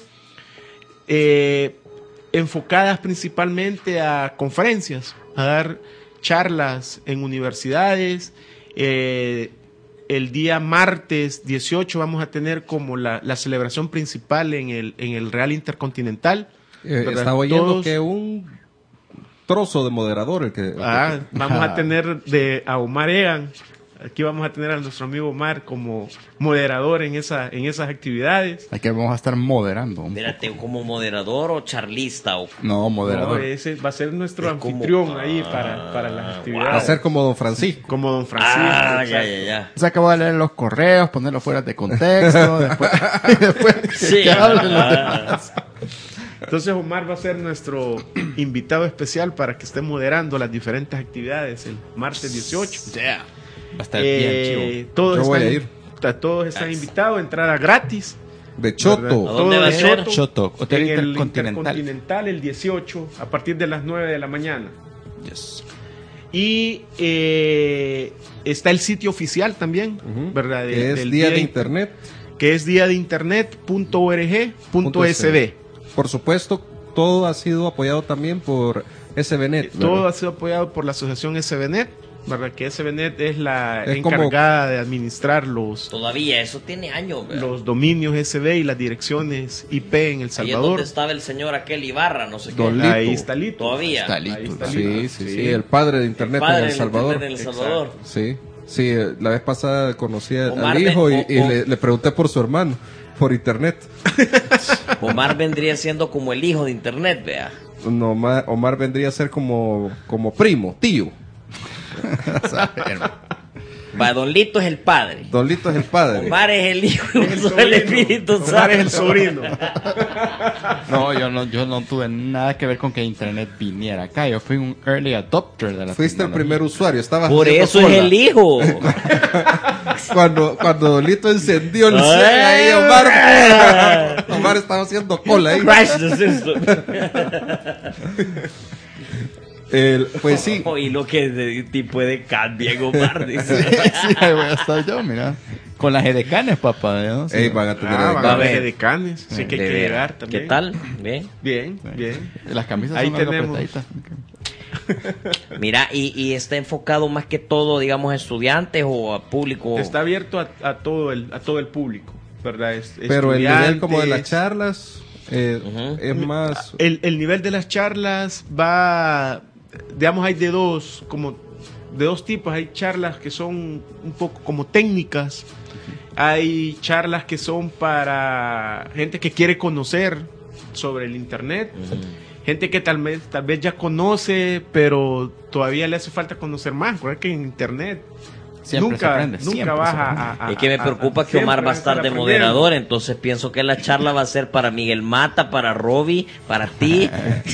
eh, enfocadas principalmente a conferencias, a dar charlas en universidades. Eh, el día martes dieciocho vamos a tener como la, la celebración principal en el, en el Real Intercontinental. Eh, ¿Verdad? estaba oyendo Todos- que un trozo de moderador el que... Ah, vamos a tener de a Omar Egan. Aquí vamos a tener a nuestro amigo Omar como moderador en esa en esas actividades. Aquí vamos a estar moderando. Espérate, ¿como moderador o charlista? O... No, No, moderador. ese va a ser nuestro Es como- anfitrión ahí Ah, para, para las Va a actividades. ser como Don Francisco. Como Don Francisco. Ah, ya, exacto. ya, ya. Se acabó de leer los correos, ponerlos fuera de contexto. después, después que, Sí. que hablen los Ah. demás. Entonces Omar va a ser nuestro invitado especial para que esté moderando las diferentes actividades el martes dieciocho. Va a estar bien Eh, chivo. todos Yo voy están, a ir. ta- todos están invitados, entrada gratis. De ¿verdad? Choto. ¿A dónde Todo va a de ser? Choto, Hotel en el Intercontinental. Intercontinental el dieciocho a partir de las nueve de la mañana. Yes. Y eh, está el sitio oficial también, Ujú. ¿verdad? De- Que es del Día de in- Internet. que es día de internet punto org punto s b. Por supuesto, todo ha sido apoyado también por S B Net. Todo ¿verdad? ha sido apoyado por la asociación S B Net, ¿verdad? Que S B Net es la Es como- encargada de administrar los, Todavía, eso tiene años. ¿verdad? los dominios S B y las direcciones I P en El Ahí es donde Salvador. estaba el señor aquel Ibarra, no sé Don qué. Lito. Ahí está Lito. Todavía. Está listo. Ahí está ¿verdad? listo. Sí, sí, sí, Sí. el padre de Internet Padre en El del Salvador. Internet en El Salvador. Sí, sí, eh, la vez pasada conocí a- Omar al hijo y, Ben- y o- o- le, le pregunté por su hermano, por Internet. Omar vendría siendo como el hijo de Internet, vea. No, Omar, Omar vendría a ser como, como primo, tío. Va, Don Lito es el padre. Don Lito es el padre. Omar es el hijo y Es el vos sos el sobrino. Espíritu Omar Santo. es el sobrino. No, yo no, yo no tuve nada que ver con que Internet viniera acá. Yo fui un early adopter de la Fuiste el tecnología. primer usuario, estabas Por haciendo eso es cola. el hijo. Cuando, cuando Don Lito encendió el Ay, cel ahí, Omar, Omar estaba haciendo cola ahí. Crash the system. El- pues sí, Oh, y lo que de tipo de cambian, Omar, dice. Sí, ahí voy a estar yo, mira. Con las edecanes, papá. ¿no? Sí. ey, van a tener Ah, ahí. van Va a a ver. ver de canes. Sí que hay De que veras. llegar también. ¿Qué tal? Bien. Bien, bien. Las camisas Ahí son algo tenemos. apretaditas. Mira, y, y está enfocado más que todo, digamos, a estudiantes o a público. Está abierto a, a todo el a todo el público, ¿verdad? Es- Pero el nivel como de las estudiantes. charlas eh, Ujú. es más... El, el nivel de las charlas va, digamos, hay de dos, como de dos tipos. Hay charlas que son un poco como técnicas. Hay charlas que son para gente que quiere conocer sobre el internet. Gente que tal vez, tal vez ya conoce, pero todavía le hace falta conocer más. Recuerda que en internet Siempre se nunca, aprende, nunca siempre vas se aprende. a, a- Es que me a- preocupa a- que Omar siempre va a estar de aprendiendo. moderador, entonces pienso que la charla va a ser para Miguel Mata, para Robbie, para ti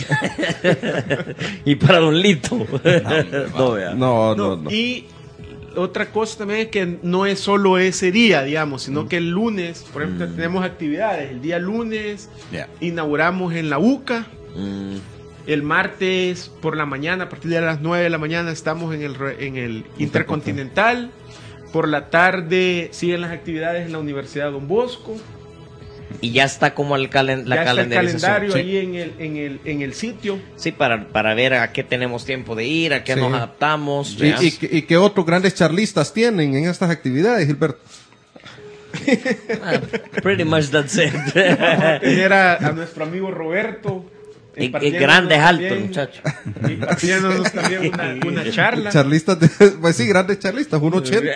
y para Don Lito. No, vea. No, No, no, no. Y otra cosa también es que no es solo ese día, digamos, sino que el lunes, por ejemplo, tenemos actividades. El día lunes Ya. inauguramos en la U C A. Mm, El martes por la mañana, a partir de las nueve de la mañana, estamos en el, re- en el Intercontinental. Por la tarde siguen las actividades en la Universidad Don Bosco. y ya está como el calen- la ya está el calendarización. calendario sí. ahí en el, en el, en el sitio. Sí, para, para ver a qué tenemos tiempo de ir, a qué Sí. nos adaptamos. ¿Y, ¿veas? y, que- y qué otros grandes charlistas tienen en estas actividades, Gilberto? Ah, pretty much that's it. Vamos a tener a, a nuestro amigo Roberto. Y- y impartiéndonos grande es alto, también- muchacho. Impartiéndonos también una, una charla. Charlistas, de- pues sí, grandes charlistas, uno ochenta.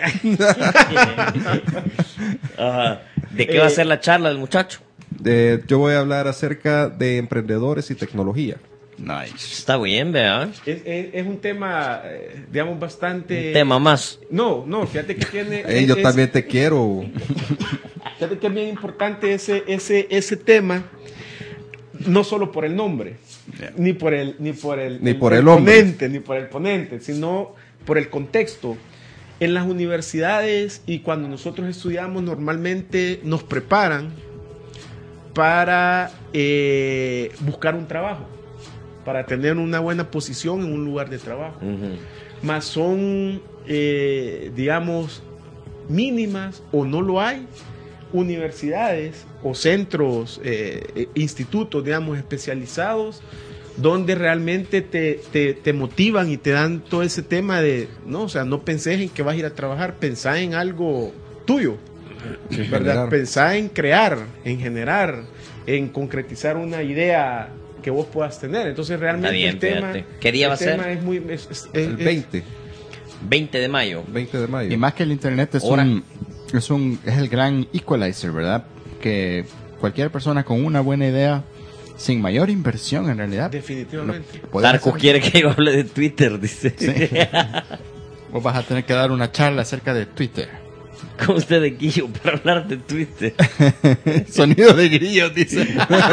Ajá. ¿De qué va a Eh, ser la charla del muchacho? Eh, yo voy a hablar acerca de emprendedores y tecnología. Nice. Está bien, vea. Es, es- es un tema, eh, digamos, bastante... Un tema más. No, no, fíjate que tiene... Ey, yo es- también te quiero. Fíjate que es bien importante ese, ese, ese tema, no solo por el nombre, Yeah. ni por el ni por el, Ni por el hombre. ponente, ni por el ponente, sino por el contexto. En las universidades y cuando nosotros estudiamos normalmente nos preparan para eh, buscar un trabajo, para tener una buena posición en un lugar de trabajo. Ujú. Más son, eh, digamos, mínimas o no lo hay universidades o centros, eh, institutos, digamos, especializados donde realmente te, te, te motivan y te dan todo ese tema de, no, o sea, no pensés en que vas a ir a trabajar, pensá en algo tuyo, ¿verdad? generar. Pensá en crear, en generar, en concretizar una idea que vos puedas tener. Entonces realmente Está bien, el tema, fíjate. ¿Qué día el va a ser? tema es muy... es- es- El es- veinte, veinte de mayo. veinte de mayo. Y más que el internet es Ahora. un, es un es el gran equalizer, ¿verdad? Que cualquier persona con una buena idea, sin mayor inversión en realidad, Definitivamente. puede Darko hacer- quiere que yo hable de Twitter, dice. Sí. Vos vas a tener que dar una charla acerca de Twitter. Con usted de Guillo para hablar de Twitter. Sonido de grillos, dice.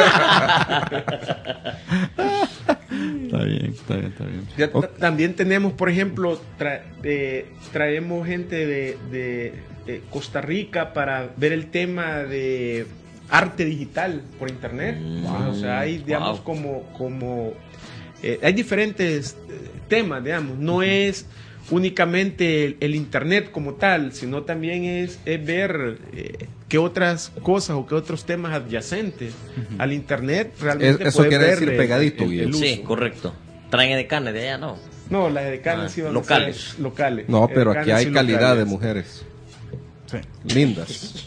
Está bien, está bien, está bien. Ya Ok. ta- También tenemos, por ejemplo, tra- eh, traemos gente de, de, eh, Costa Rica para ver el tema de arte digital por internet. Mm, O sea, hay, digamos, wow. como, como eh, hay diferentes eh, temas, digamos. No es únicamente el, el internet como tal, sino también es, es ver eh, qué otras cosas o qué otros temas adyacentes al internet realmente Es- eso puedes quiere ver decir el- pegadito, el- el Guillo. Sí, uso. correcto. Traen de carne de allá, ¿no? No, las de carne Ah, sí van locales. a ser locales. No, pero Eh, aquí carnes hay y calidad locales. de mujeres. Sí. Lindas.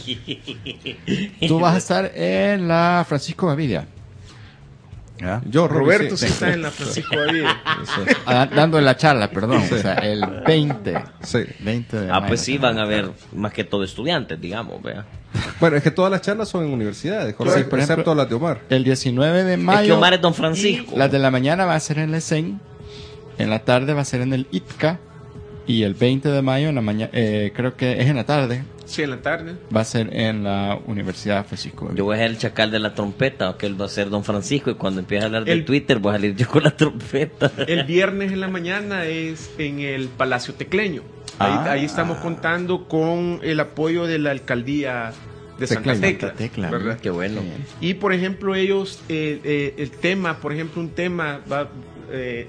Tú vas a estar en la Francisco Gavidia. ¿Ya? Yo, Roby, Roberto sí sí. está en la Francisco Gaviria. Sí. Ah, dando la charla, perdón. O sea, el veinte. Sí. veinte de Ah, mayo. pues sí, van a ver más que todo estudiantes, digamos, vea. Bueno, es que todas las charlas son en universidades, Sí, por ejemplo, excepto las de Omar. El diecinueve de Es que mayo. Omar es Don Francisco. Las de la mañana va a ser en el E S E N. En la tarde va a ser en el I T C A. Y el veinte de mayo, en la mañana, eh, creo que es en la tarde, Sí, en la tarde. va a ser en la Universidad Francisco Gavidia. Yo voy a ser el chacal de la trompeta, que él va a ser Don Francisco, y cuando empiece a hablar de El- Twitter voy a salir yo con la trompeta. El viernes en la mañana es en el Palacio Tecleño. Ahí, Ah. ahí estamos contando con el apoyo de la alcaldía de Santa Tecleño. Tecla. Santa Tecla, ¿verdad? Qué bueno. Y por ejemplo, ellos, eh, eh, el tema, por ejemplo, un tema va, eh,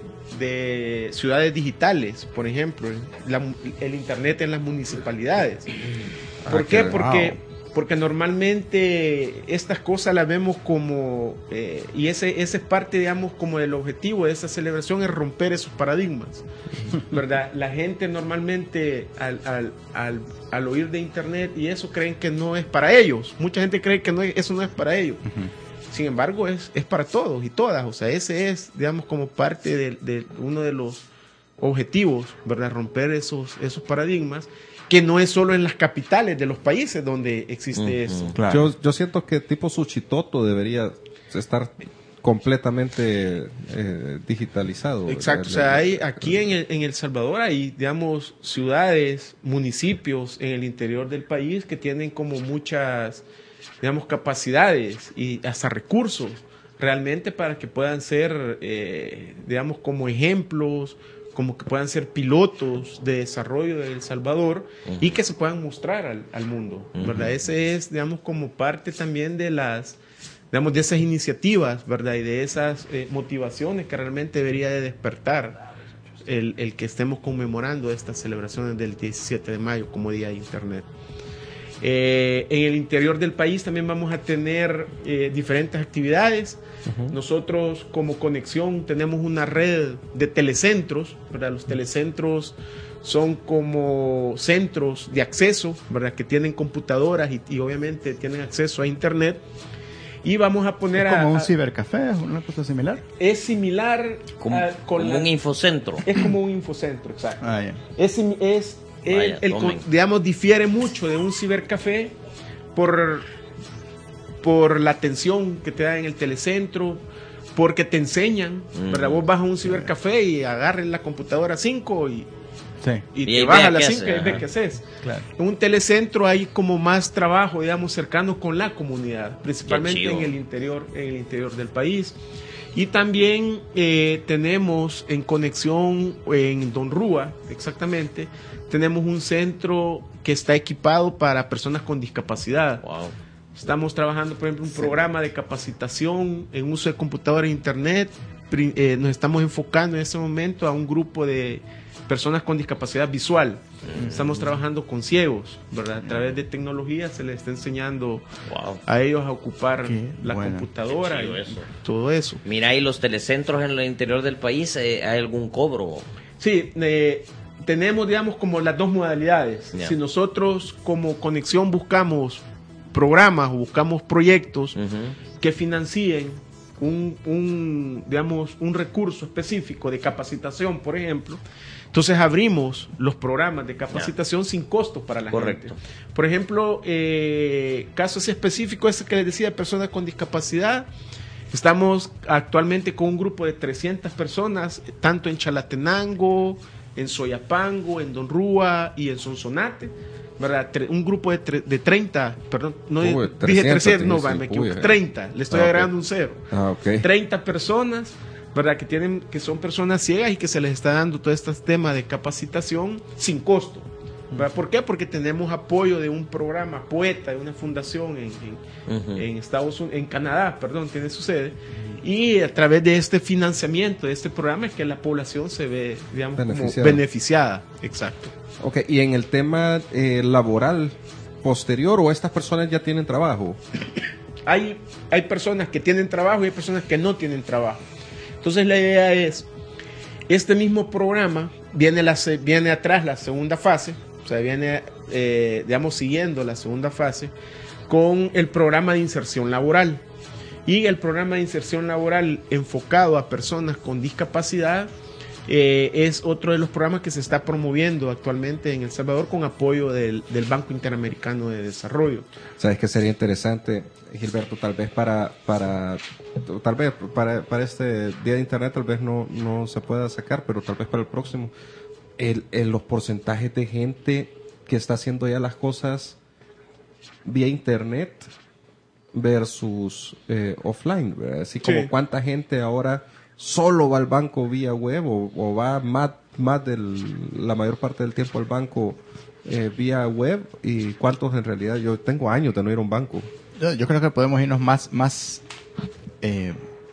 de ciudades digitales, por ejemplo, la- el internet en las municipalidades. ¿Por Ah, qué? qué- Porque, porque normalmente estas cosas las vemos como, eh, y ese, ese es parte, digamos, como del objetivo de esta celebración, es romper esos paradigmas, ¿verdad? La gente normalmente al, al, al, al oír de internet y eso creen que no es para ellos. Mucha gente cree que no es- eso no es para ellos. Sin embargo, es, es para todos y todas. O sea, ese es, digamos, como parte de, de uno de los objetivos, ¿verdad? Romper esos, esos paradigmas, que no es solo en las capitales de los países donde existe Ujú. eso. Claro. Yo, yo siento que tipo Suchitoto debería estar completamente eh, digitalizado. Exacto, o sea, hay aquí en el, en El Salvador hay, digamos, ciudades, municipios en el interior del país que tienen como muchas, digamos, capacidades y hasta recursos realmente para que puedan ser, eh, digamos, como ejemplos, como que puedan ser pilotos de desarrollo de El Salvador y que se puedan mostrar al, al mundo, ¿verdad? Ese es, digamos, como parte también de las, digamos, de esas iniciativas, ¿verdad? Y de esas eh, motivaciones que realmente debería de despertar el, el que estemos conmemorando estas celebraciones del diecisiete de mayo como Día de Internet. Eh, en el interior del país también vamos a tener eh, diferentes actividades. Uh-huh. Nosotros como Conexión tenemos una red de telecentros, ¿verdad? Los telecentros son como centros de acceso, ¿verdad? Que tienen computadoras y, y obviamente tienen acceso a internet. Y vamos a poner ¿Es como a, un a, cibercafé? ¿Una cosa similar? Es similar Como, a, con como la, un infocentro. Es como un infocentro, exacto. Ah, ya. Es, es el, Vaya, el, tomen. digamos, difiere mucho de un cibercafé por, por la atención que te da en el telecentro, porque te enseñan, Mm. ¿verdad? Vos vas a un cibercafé y agarres la computadora cinco y Sí. y, Y te ahí vas vea a las qué cinco hace, y ve ajá. qué haces. Claro. En un telecentro hay como más trabajo, digamos, cercano con la comunidad, principalmente Qué chido. en el interior, en el interior del país. Y también eh, tenemos en conexión en Don Rúa, exactamente, tenemos un centro que está equipado para personas con discapacidad. Wow. Estamos trabajando, por ejemplo, un programa de capacitación en uso de computadora e internet. Pri- eh, nos estamos enfocando en ese momento a un grupo de personas con discapacidad visual. Estamos trabajando con ciegos, ¿verdad? A través de tecnología se les está enseñando Wow. a ellos a ocupar Qué la bueno. computadora Qué chido y eso. todo eso. Mira, ¿y los telecentros en el interior del país, eh, hay algún cobro? Sí, eh, tenemos, digamos, como las dos modalidades. Ya. Si nosotros como conexión buscamos programas o buscamos proyectos Ujú. que financien un, un, digamos, un recurso específico de capacitación, por ejemplo, entonces abrimos los programas de capacitación sin costos para la Correcto. gente. Por ejemplo, eh, casos específicos, ese que les decía, de personas con discapacidad. Estamos actualmente con un grupo de trescientas personas, tanto en Chalatenango, en Soyapango, en Don Rúa y en Sonsonate, ¿verdad? Tre- un grupo de, tre- de treinta, perdón, no Uy, dije trescientos, trescientos, no, sí, va, me equivoco, uy, treinta, le estoy ah, ok. agregando un cero. Ah, ok. treinta personas, ¿verdad? Que tienen, que son personas ciegas y que se les está dando todo este tema de capacitación sin costo. ¿Verdad? ¿Por qué? Porque tenemos apoyo de un programa Poeta, de una fundación en, en, Ujú. en Estados Unidos, en Canadá, perdón, tiene su sede. Y a través de este financiamiento, de este programa, es que la población se ve, digamos, como Beneficiada. beneficiada. Exacto. Ok, y en el tema eh, laboral posterior, o estas personas ya tienen trabajo. Hay, hay personas que tienen trabajo y hay personas que no tienen trabajo. Entonces la idea es, este mismo programa viene, la, se- viene atrás la segunda fase, o sea, viene, eh, digamos, siguiendo la segunda fase con el programa de inserción laboral. Y el programa de inserción laboral enfocado a personas con discapacidad eh, es otro de los programas que se está promoviendo actualmente en El Salvador con apoyo del, del Banco Interamericano de Desarrollo. Sabes que sería interesante, Gilberto, tal vez para para tal vez para, para este día de internet tal vez no, no se pueda sacar, pero tal vez para el próximo el, el- los porcentajes de gente que está haciendo ya las cosas vía internet versus eh, offline, ¿verdad? Así como Sí. cuánta gente ahora solo va al banco vía web o, o va más, más del, la mayor parte del tiempo al banco eh, vía web, y cuántos en realidad. Yo tengo años de no ir a un banco. Yo, yo creo que podemos irnos más, más, eh,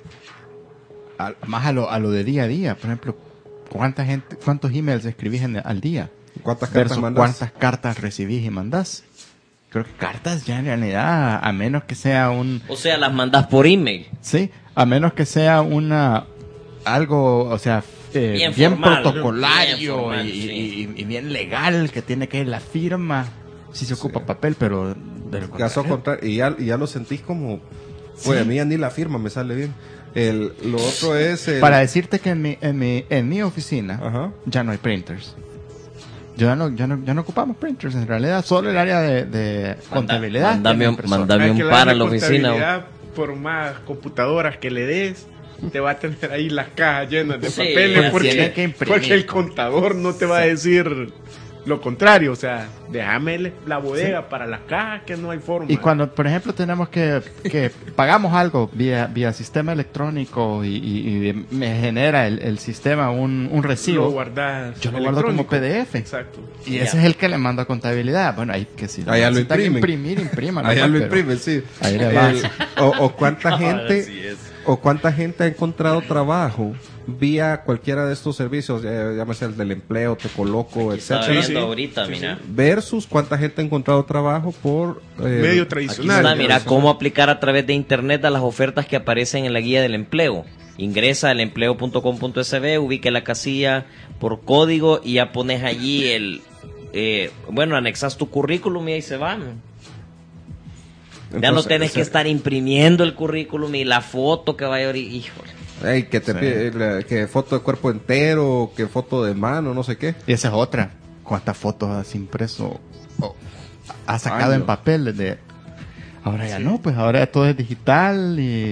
a, más a lo, a lo de día a día. Por ejemplo, ¿cuánta gente, cuántos emails escribís en- al día? ¿Cuántas cartas Versus mandas? cuántas cartas recibís y mandás. Creo que cartas ya en realidad, a menos que sea un, O sea, las mandas por email. sí, a menos que sea una, algo, o sea, eh, Bien bien, formal, protocolario bien formal, y, sí. y- y bien legal, que tiene que ir la firma. Sí se ocupa papel, pero de lo Caso contrario- contrario, y ya, y ya lo sentís como, pues a mí ya ni la firma me sale bien. El, lo otro es el, Para decirte que en mi, en mi, en mi oficina Ajá. ya no hay printers. Ya no, ya no, ya no ocupamos printers en realidad, solo el área de, de contabilidad. mándame tiene un- impresora. mándame Hay un que par a darle la oficina. contabilidad, por más computadoras que le des, te va a tener ahí las cajas llenas de Sí, papeles tiene porque, que imprimir. porque el contador no te va a decir lo contrario. O sea, déjame le- la bodega para las cajas que no hay forma. Y cuando, por ejemplo, tenemos que, que pagamos algo vía, vía sistema electrónico y, y- y me genera el, el sistema un, un lo recibo, guardas yo lo guardo como electrónico. P D F. Exacto. Y Ya. ese es el que le mando a contabilidad. Bueno, ahí que si Allá lo necesitan imprimen. imprimir, impriman. Allá nomás, lo pero imprimen, sí. ahí le va. El- o, o cuánta Así gente es. o cuánta gente ha encontrado trabajo vía cualquiera de estos servicios, eh, llámese el del empleo, Te Coloco, Estaba etcétera, viendo sí. ahorita, Sí, mira. sí. versus cuánta gente ha encontrado trabajo por eh, Medio Aquí tradicional. está, mira cómo aplicar a través de internet a las ofertas que aparecen en la guía del empleo. Ingresa al empleo punto com punto es be, ubique la casilla por código y ya pones allí el, eh, bueno, anexas tu currículum y ahí se va. ¿no? Ya no entonces, tenés o que sea, estar imprimiendo el currículum y la foto que vaya a ori- híjole. ey, que te Sí. pide, la- que foto de cuerpo entero, que foto de mano, no sé qué. Y esa es otra. ¿Cuántas fotos has impreso o has sacado Años. en papel? De... Ahora ya no, pues ahora todo es digital y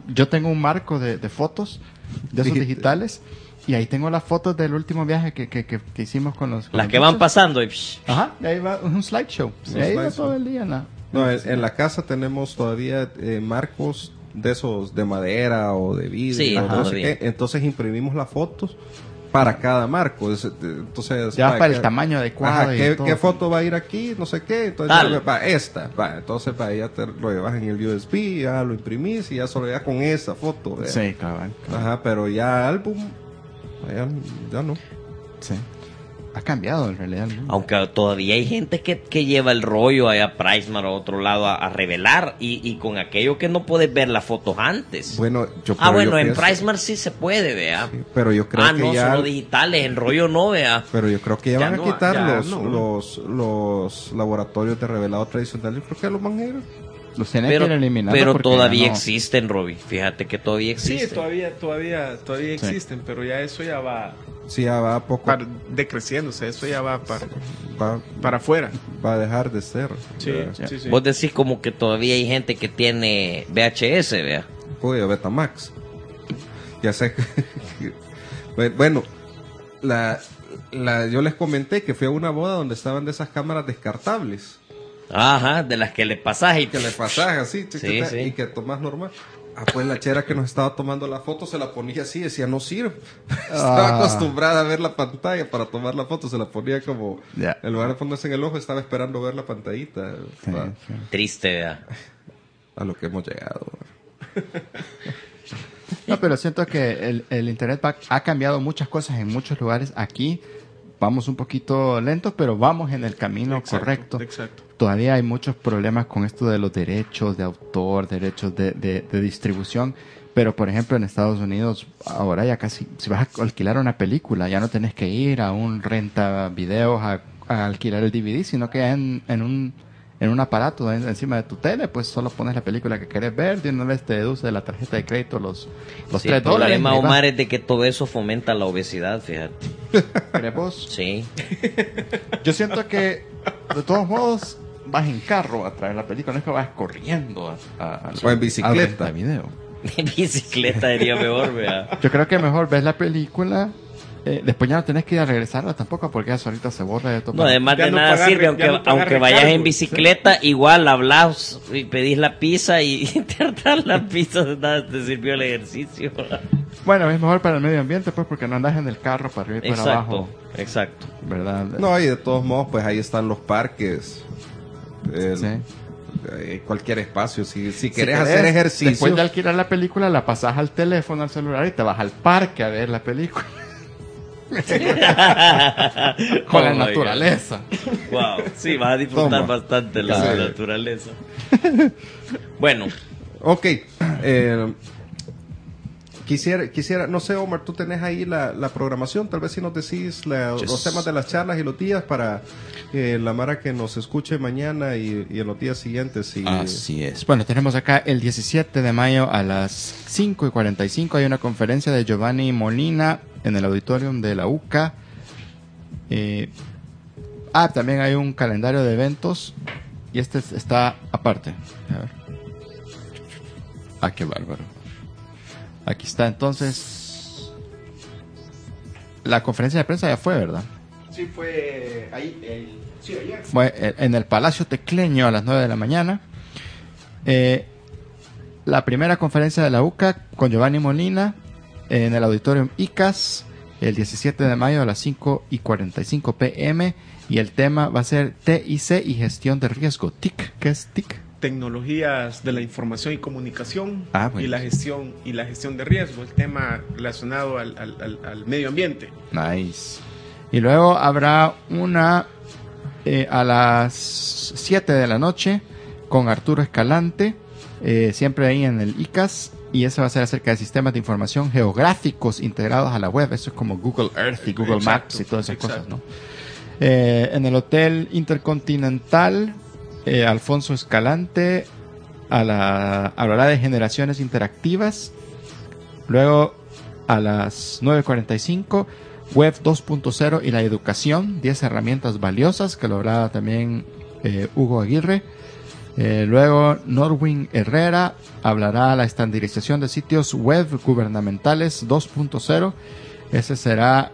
yo tengo un marco de, de fotos, de esos Digi- digitales, y ahí tengo las fotos del último viaje que, que, que, que hicimos con los... con Las los que van bichos. pasando y psh, Ajá, y ahí va un slideshow. Un Y ahí va slideshow. todo el día. ¿no? No, en, en la casa tenemos todavía eh, marcos de esos de madera o de vidrio. Sí, o no sé todavía. qué. Entonces imprimimos las fotos para cada marco. Es- Entonces, Ya va, para ¿qué- el tamaño adecuado. Ajá, y ¿qué, todo. qué foto va a ir aquí? No sé qué. Entonces, Tal. ya, va, esta. Va, entonces, va, ya te lo llevas en el U S B, ya lo imprimís y ya solo ya con esa foto. ¿verdad? Sí, cabal. cabal. Ajá, pero ya álbum, ya, ya no. Sí. Ha cambiado en realidad el mundo. aunque todavía hay gente que, que lleva el rollo allá a Pricemar o a otro lado a, a revelar y, y con aquello que no puedes ver las fotos antes. Bueno, yo ah, pero bueno, yo en pienso- Pricemar sí se puede, vea. sí, pero yo creo Ah, que no, ya. solo digitales, el rollo no, vea. Pero yo creo que ya, Ya van no, a quitar ya los, no. los, los laboratorios de revelado tradicional. Yo creo que los van a ir. Los tienen Pero, que ir eliminando. pero porque todavía ya no- existen, Robbie. Fíjate que todavía Sí, existen. todavía, todavía, todavía Sí. existen, pero ya eso ya va Sí, ya va a poco. para, decreciéndose, eso ya va para, Va, para afuera. va a dejar de ser. Sí, ¿verdad? sí, sí. Vos decís como que todavía hay gente que tiene V H S, vea. Joder, Betamax. Ya sé. que- bueno, la, la, yo les comenté que fui a una boda donde estaban de esas cámaras descartables. Ajá, de las que le pasás y Que le pasas así, chiquita, sí. y que tomas normal. Ah, pues la chera que nos estaba tomando la foto se la ponía así, decía no sirve. Estaba Ah. acostumbrada a ver la pantalla para tomar la foto, se la ponía como Ya. en lugar de ponerse en el ojo, estaba esperando ver la pantallita. Sí, Va, sí. triste, vea. a lo que hemos llegado. No, pero siento que el, el internet va- ha cambiado muchas cosas en muchos lugares. Aquí vamos un poquito lentos, pero vamos en el camino Exacto, correcto. Exacto. Todavía hay muchos problemas con esto de los derechos de autor, derechos de, de- de distribución. Pero, por ejemplo, en Estados Unidos, ahora ya casi, si vas a alquilar una película, ya no tenés que ir a un renta videos a, a alquilar el D V D, sino que ya en, en un en un aparato en- encima de tu tele, pues solo pones la película que querés ver, de una vez te deduce de la tarjeta de crédito los, los Sí, tres el dólares. problema, y ahí va. Omar, es de que todo eso fomenta la obesidad, fíjate. ¿Crees vos? Sí. Yo siento que, de todos modos, vas en carro a traer la película, no es que vas corriendo a, a- a- O en bicicleta. al video. En bicicleta sería mejor, vea. Yo creo que mejor ves la película, eh, después ya no tenés que ir a regresarla tampoco porque ya solita se borra de tu No, además Ya de no nada pagar sirve, re- aunque, ya no pagar aunque vayas recargo. en bicicleta, igual hablas y pedís la pizza y te hartas la pizza, nada te sirvió el ejercicio. Bueno, es mejor para el medio ambiente, pues, porque no andas en el carro para arriba y para Exacto, abajo, exacto. ¿verdad? No, y de todos modos, pues ahí están los parques. El- Sí. eh, cualquier espacio. Si, si Si querés querés, hacer ejercicio. Después de alquilar la película, la pasas al teléfono, al celular y te vas al parque a ver la película. Con la Oh my naturaleza. God. Wow, sí, vas a disfrutar Toma. bastante la Sí. naturaleza. Bueno, Ok. eh, quisiera, quisiera, no sé, Omar, tú tenés ahí la, la programación. Tal vez si nos decís la- Yes. los temas de las charlas y los días para eh, la Mara que nos escuche mañana y, y en los días siguientes. Y, Así es. Bueno, tenemos acá el diecisiete de mayo a las cinco y cuarenta y cinco. Hay una conferencia de Giovanni Molina en el auditorium de la U C A. Eh, ah, también hay un calendario de eventos. Y este es- está aparte. A ver. Ah, qué bárbaro. Aquí está entonces. La conferencia de prensa ya fue, ¿verdad? Sí, fue ahí, el, sí, ayer. Fue eh, en el Palacio Tecleño a las nueve de la mañana. Eh, la primera conferencia de la U C A con Giovanni Molina en el Auditorium I C A S el diecisiete de mayo a las cinco y cuarenta y cinco pm. Y el tema va a ser T I C y gestión de riesgo. T I C. ¿Qué es T I C? Tecnologías de la información y comunicación Ah, bueno. y la gestión y la gestión de riesgo, el tema relacionado al, al- al- al medio ambiente. Nice. Y luego habrá una eh, a las siete de la noche con Arturo Escalante, eh, siempre ahí en el I C A S. Y eso va a ser acerca de sistemas de información geográficos integrados a la web. Eso es como Google Earth y Google Exacto, Maps y todas esas exacto. cosas, ¿no? Eh, en el Hotel Intercontinental, eh, Alfonso Escalante a la, hablará de generaciones interactivas. Luego a las nueve y cuarenta y cinco, Web dos punto cero y la educación, diez herramientas valiosas, que lo hará también eh, Hugo Aguirre. Eh, luego, Norwin Herrera hablará de la estandarización de sitios web gubernamentales dos punto cero. Ese será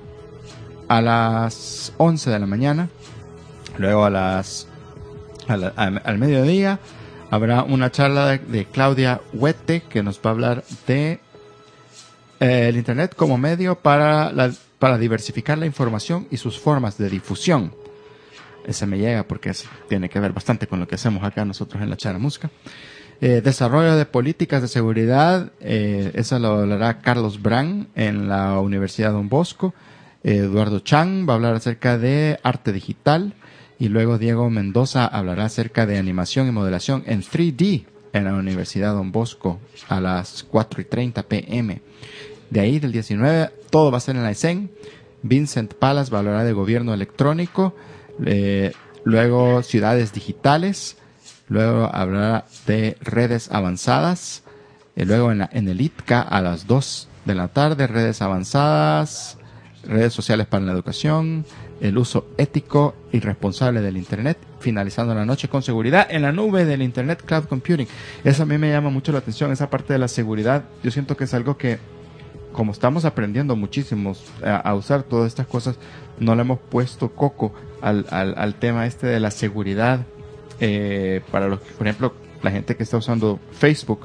a las once de la mañana. Luego a las a la, a, al mediodía habrá una charla de, de Claudia Huete, que nos va a hablar de eh, el Internet como medio para, la, para diversificar la información y sus formas de difusión. Ese me llega porque es, tiene que ver bastante con lo que hacemos acá nosotros en la Charamusca. Eh, desarrollo de políticas de seguridad, eh, eso lo hablará Carlos Brand en la Universidad Don Bosco. Eh, Eduardo Chang va a hablar acerca de arte digital. Y luego Diego Mendoza hablará acerca de animación y modelación en tres D en la Universidad Don Bosco a las cuatro y treinta pm. De ahí, del diecinueve, todo va a ser en la E S E N. Vincent Palas va a hablar de gobierno electrónico. Eh, luego, ciudades digitales. Luego hablará de redes avanzadas. Y luego en, la, en el I T C A a las dos de la tarde, redes avanzadas, redes sociales para la educación, el uso ético y responsable del Internet, finalizando la noche con seguridad en la nube del Internet Cloud Computing. Eso a mí me llama mucho la atención, esa parte de la seguridad. Yo siento que es algo que, como estamos aprendiendo muchísimo a, a usar todas estas cosas, no le hemos puesto coco al, al, al tema este de la seguridad. Eh, para los, por ejemplo, la gente que está usando Facebook.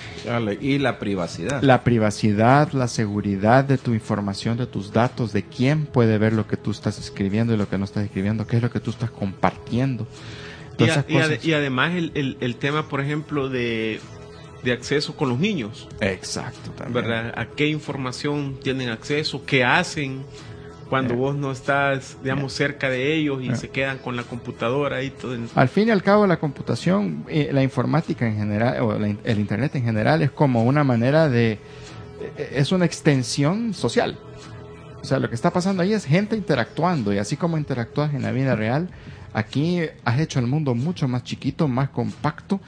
Y la privacidad. La privacidad, la seguridad de tu información, de tus datos, de quién puede ver lo que tú estás escribiendo y lo que no estás escribiendo, qué es lo que tú estás compartiendo. Y, Todas a, esas y, cosas. ade- y además el, el, el tema, por ejemplo, de, de acceso con los niños, Exacto, también. ¿verdad? ¿A qué información tienen acceso? ¿Qué hacen cuando Eh. vos no estás, digamos, cerca de ellos y Eh. se quedan con la computadora y todo? Al fin y al cabo, la computación, eh, la informática en general, o la in- el Internet en general, es como una manera de... eh, es una extensión social. O sea, lo que está pasando ahí es gente interactuando, y así como interactúas en la vida real, aquí has hecho el mundo mucho más chiquito, más compacto,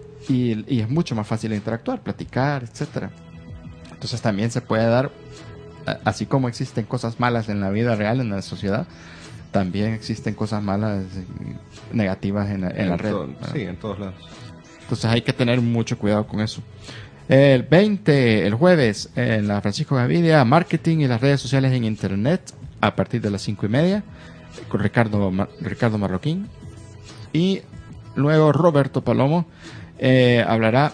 y, y es mucho más fácil de interactuar, platicar, etcétera. Entonces también se puede dar, a- así como existen cosas malas en la vida real, en la sociedad, también existen cosas malas, eh, negativas en la, en la red. todo- ¿verdad? sí, en todos lados. Entonces hay que tener mucho cuidado con eso. El veinte, el jueves, en la Francisco Gavidia, marketing y las redes sociales en Internet, a partir de las cinco y media, con Ricardo, Ma- Ricardo Marroquín. Y luego Roberto Palomo eh, hablará...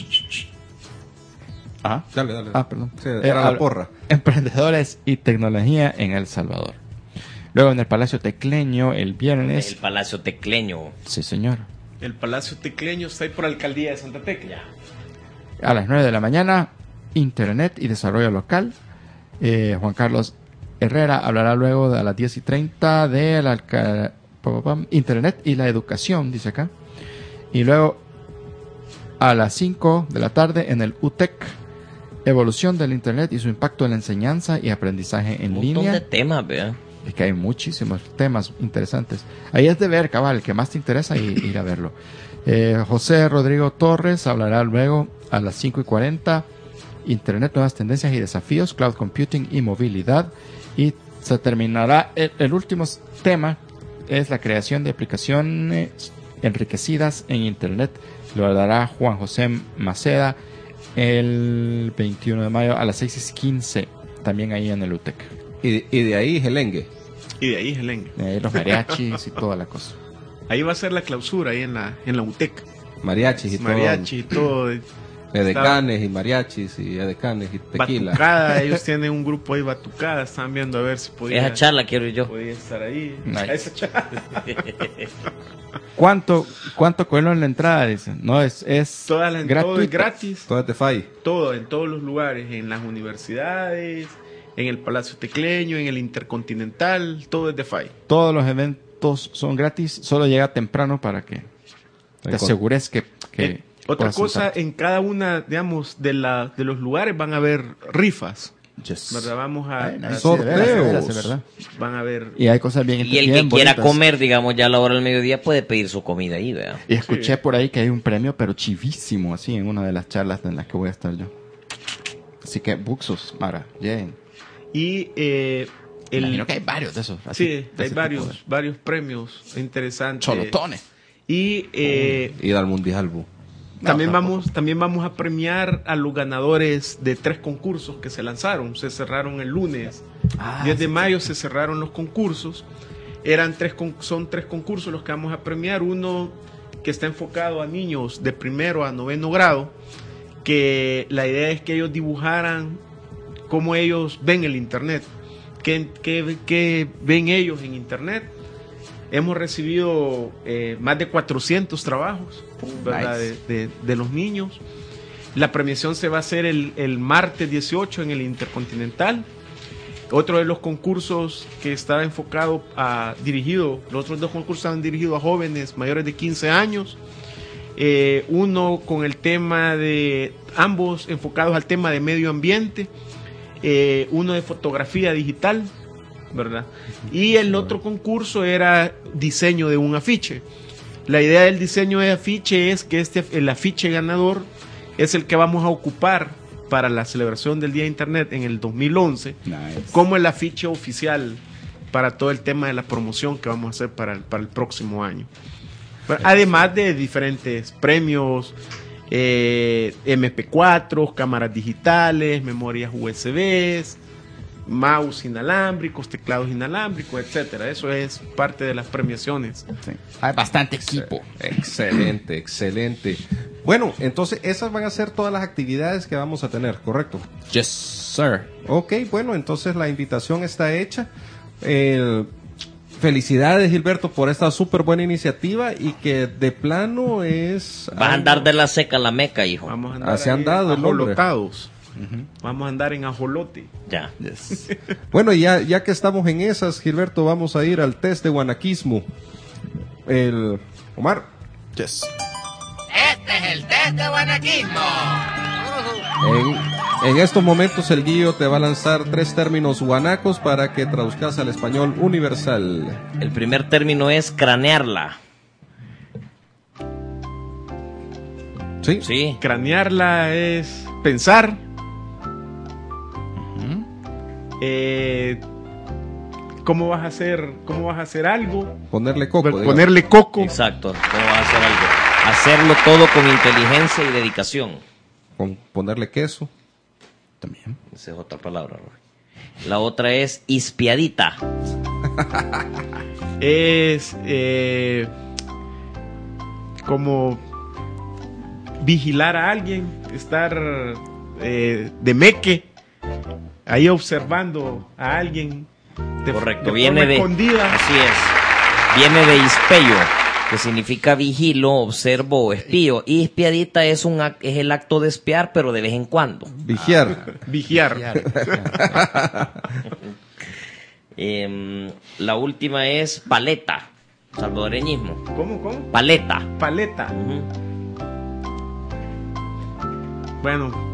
Ah, Dale, dale. ah, perdón. Sí, Eh, era la habla- porra. Emprendedores y tecnología en El Salvador. Luego en el Palacio Tecleño, el viernes... El Palacio Tecleño. Sí, señor. El Palacio Tecleño está ahí por la Alcaldía de Santa Tecla. A las nueve de la mañana, Internet y desarrollo local. Eh, Juan Carlos Herrera hablará luego de a las diez y treinta de la alca- pa, pa, pam, Internet y la educación, dice acá. Y luego a las cinco de la tarde en el U T E C, evolución del Internet y su impacto en la enseñanza y aprendizaje en Un línea. montón de temas, vea. Es que hay muchísimos temas interesantes. Ahí es de ver, cabal, el que más te interesa y ir a verlo. Eh, José Rodrigo Torres hablará luego a las cinco y cuarenta. Internet, nuevas tendencias y desafíos, cloud computing y movilidad. Y se terminará el, el último tema, es la creación de aplicaciones enriquecidas en Internet. Lo dará Juan José Maceda el veintiuno de mayo a las seis y quince, también ahí en el U T E C. Y, y de ahí Gelengue. Y de ahí Gelengue. Eh, los mariachis y toda la cosa. Ahí va a ser la clausura, ahí en la, en la U T E C. Mariachis y Mariachi y todo. todo. Edecanes y mariachis y edecanes y tequila. Batucada, ellos tienen un grupo ahí, Batucada. Están viendo a ver si podía, Esa charla quiero ir yo. podía estar ahí. Nice. Esa charla. ¿Cuánto, cuánto cuesta en la entrada? Dicen. No, es, es Toda la, todo es gratuito. gratis. Todo este fai. Todo, en todos los lugares. En las universidades, en el Palacio Tecleño, en el Intercontinental. Todo es de F I. Todos los eventos son gratis. Solo llega temprano para que te asegures que... que Eh, otra puedas cosa, usar. en cada una, digamos, de, la, de los lugares van a haber rifas. Yes. ¿Verdad? Vamos a... Ay, nice. a- Sí, de veras, de veras, de sorteos. verdad. van a ver... Y hay cosas bien Y el bien que quiera bonitas. comer, digamos, ya a la hora del mediodía puede pedir su comida ahí, vea. Y escuché por ahí que hay un premio, pero chivísimo, así, en una de las charlas en las que voy a estar yo. Así que, buxos, Mara, lleguen. Y eh, el... Imagino que hay varios de esos. así, Sí, de hay ese varios, tipo de- varios premios interesantes. Cholotones. Y eh, Ir al mundial, bu. también, No, vamos, también vamos a premiar a los ganadores de tres concursos que se lanzaron. Se cerraron el lunes. Ah, diez de sí, mayo se cerraron los concursos. Eran tres, con- son tres concursos los que vamos a premiar. Uno que está enfocado a niños de primero a noveno grado, que la idea es que ellos dibujaran cómo ellos ven el internet, qué, qué- qué ven ellos en internet. Hemos recibido eh, más de cuatrocientos trabajos, ¿verdad? Nice. de, de- de los niños. La premiación se va a hacer el, el martes dieciocho en el Intercontinental. Otro de los concursos que estaba enfocado a dirigido, los otros dos concursos estaban dirigidos a jóvenes mayores de quince años. Eh, uno con el tema de, ambos enfocados al tema de medio ambiente. Eh, uno de fotografía digital, ¿verdad? Y el otro concurso era diseño de un afiche. La idea del diseño de afiche es que este, el afiche ganador es el que vamos a ocupar para la celebración del Día de Internet en el dos mil once Nice. como el afiche oficial para todo el tema de la promoción que vamos a hacer para el, para el próximo año. Pero además de diferentes premios, eh, eme pe cuatro, cámaras digitales, memorias u ese bes, mouse inalámbricos, teclados inalámbricos, etcétera. Eso es parte de las premiaciones. Sí. Hay bastante equipo. Excelente, excelente. Bueno, entonces esas van a ser todas las actividades que vamos a tener, ¿correcto? Yes, sir. Ok, bueno, entonces la invitación está hecha. El- Felicidades, Gilberto, por esta súper buena iniciativa y que de plano es... Vas a andar de la seca a la meca, hijo. Vamos a andar Así han ahí dado el nombre. ajolotados. Vamos a andar en ajolote. Ya. Yes. Bueno, ya, ya que estamos en esas, Gilberto, vamos a ir al test de guanaquismo. El... Omar. Yes. En, en estos momentos el Guillo te va a lanzar tres términos guanacos para que traduzcas al español universal. El primer término es cranearla. ¿Sí? Sí. Cranearla es pensar. Eh, ¿Cómo vas a hacer? ¿Cómo vas a hacer algo? Ponerle coco. digamos. Ponerle coco. Exacto. ¿Cómo vas a hacer algo? Hacerlo todo con inteligencia y dedicación. Con ponerle queso. También. Esa es otra palabra, Roy. La otra es ispiadita. Es eh, como vigilar a alguien, estar eh, de meque, ahí observando a alguien. De, Correcto. de Viene forma de... escondida. Así es. Viene de ispello, que significa vigilo, observo o espío. Y espiadita es, un, ac- es el acto de espiar, pero de vez en cuando. Vigiar. Vigiar. Em, la última es paleta, salvadoreñismo. ¿Cómo, cómo? Paleta. Paleta. Ujú. Bueno.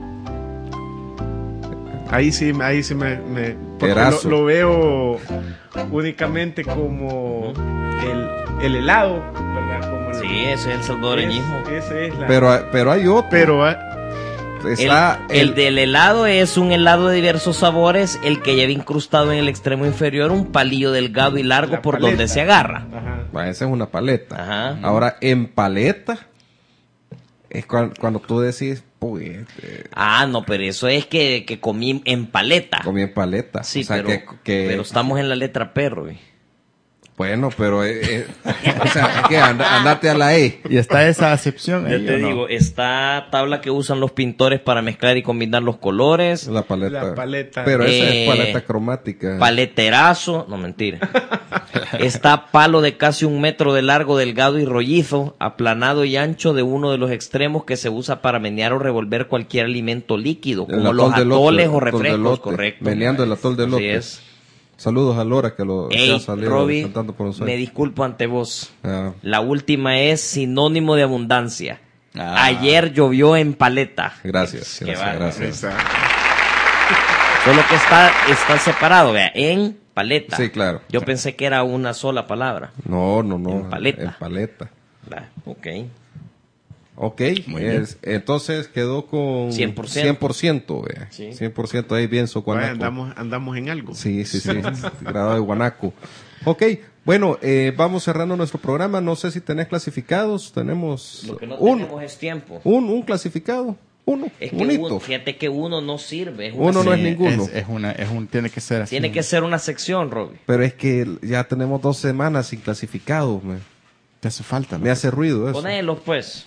Ahí sí, ahí sí me, me porque Perazo. lo, lo veo únicamente como el, el helado, ¿verdad? Como el- Sí, ese es el salvadoreñismo. Es- ese es la, Pero, pero hay otro. pero ah, El, Está el del helado es un helado de diversos sabores, el que lleva incrustado en el extremo inferior un palillo delgado y largo la por paleta. donde se agarra. Ajá. Va, esa es una paleta. Ajá. Ahora, en paleta, es cuan- cuando, tú decís, pues, eh, Ah, no, pero eso es que, que comí en paleta. comí en paleta. Sí, o sea, pero, que, que- pero estamos en la letra P, Roy. bueno, pero, eh, eh, o sea, que anda- andate a la E. ¿Y está esa acepción Ya ahí te o no? digo, esta tabla que usan los pintores para mezclar y combinar los colores. La paleta. La paleta. Pero esa Eh, es paleta cromática. Paleterazo, no mentira. Está palo de casi un metro de largo, delgado y rollizo, aplanado y ancho de uno de los extremos que se usa para menear o revolver cualquier alimento líquido, El como atol los de elote, atoles o atol de refrescos, elote, correcto. meneando el atol de Así elote. es. Saludos a Lora que lo que Ey, ha salido Robbie, cantando por nosotros. me disculpo ante vos. Ah, La última es sinónimo de abundancia. Ah. Ayer llovió en paleta. gracias, Qué gracias, bárbaro. Ahí gracias. está. Solo que está, está separado, vea, en paleta. Sí, claro. Yo pensé que era una sola palabra. No, no, no. En paleta. En paleta. Va, ok. Ok, Muy bien. es- entonces quedó con cien por ciento. cien por ciento, vea. Sí. cien por ciento ahí bien su Vaya, guanaco. andamos, andamos en algo. Sí, sí, sí, grado de guanaco. Ok, Bueno, eh, vamos cerrando nuestro programa. No sé si tenés clasificados. Tenemos Lo que no un, tenemos es tiempo. un, un clasificado. Uno. Es que bonito. uno, fíjate que uno no sirve. Es una Uno no sección. es ninguno. Es, es una, es un, tiene que ser así. Tiene que ser una sección, Robbie. Pero es que ya tenemos dos semanas sin clasificados. Me, Te hace falta, ¿no? me hace ruido eso. Ponelos, pues.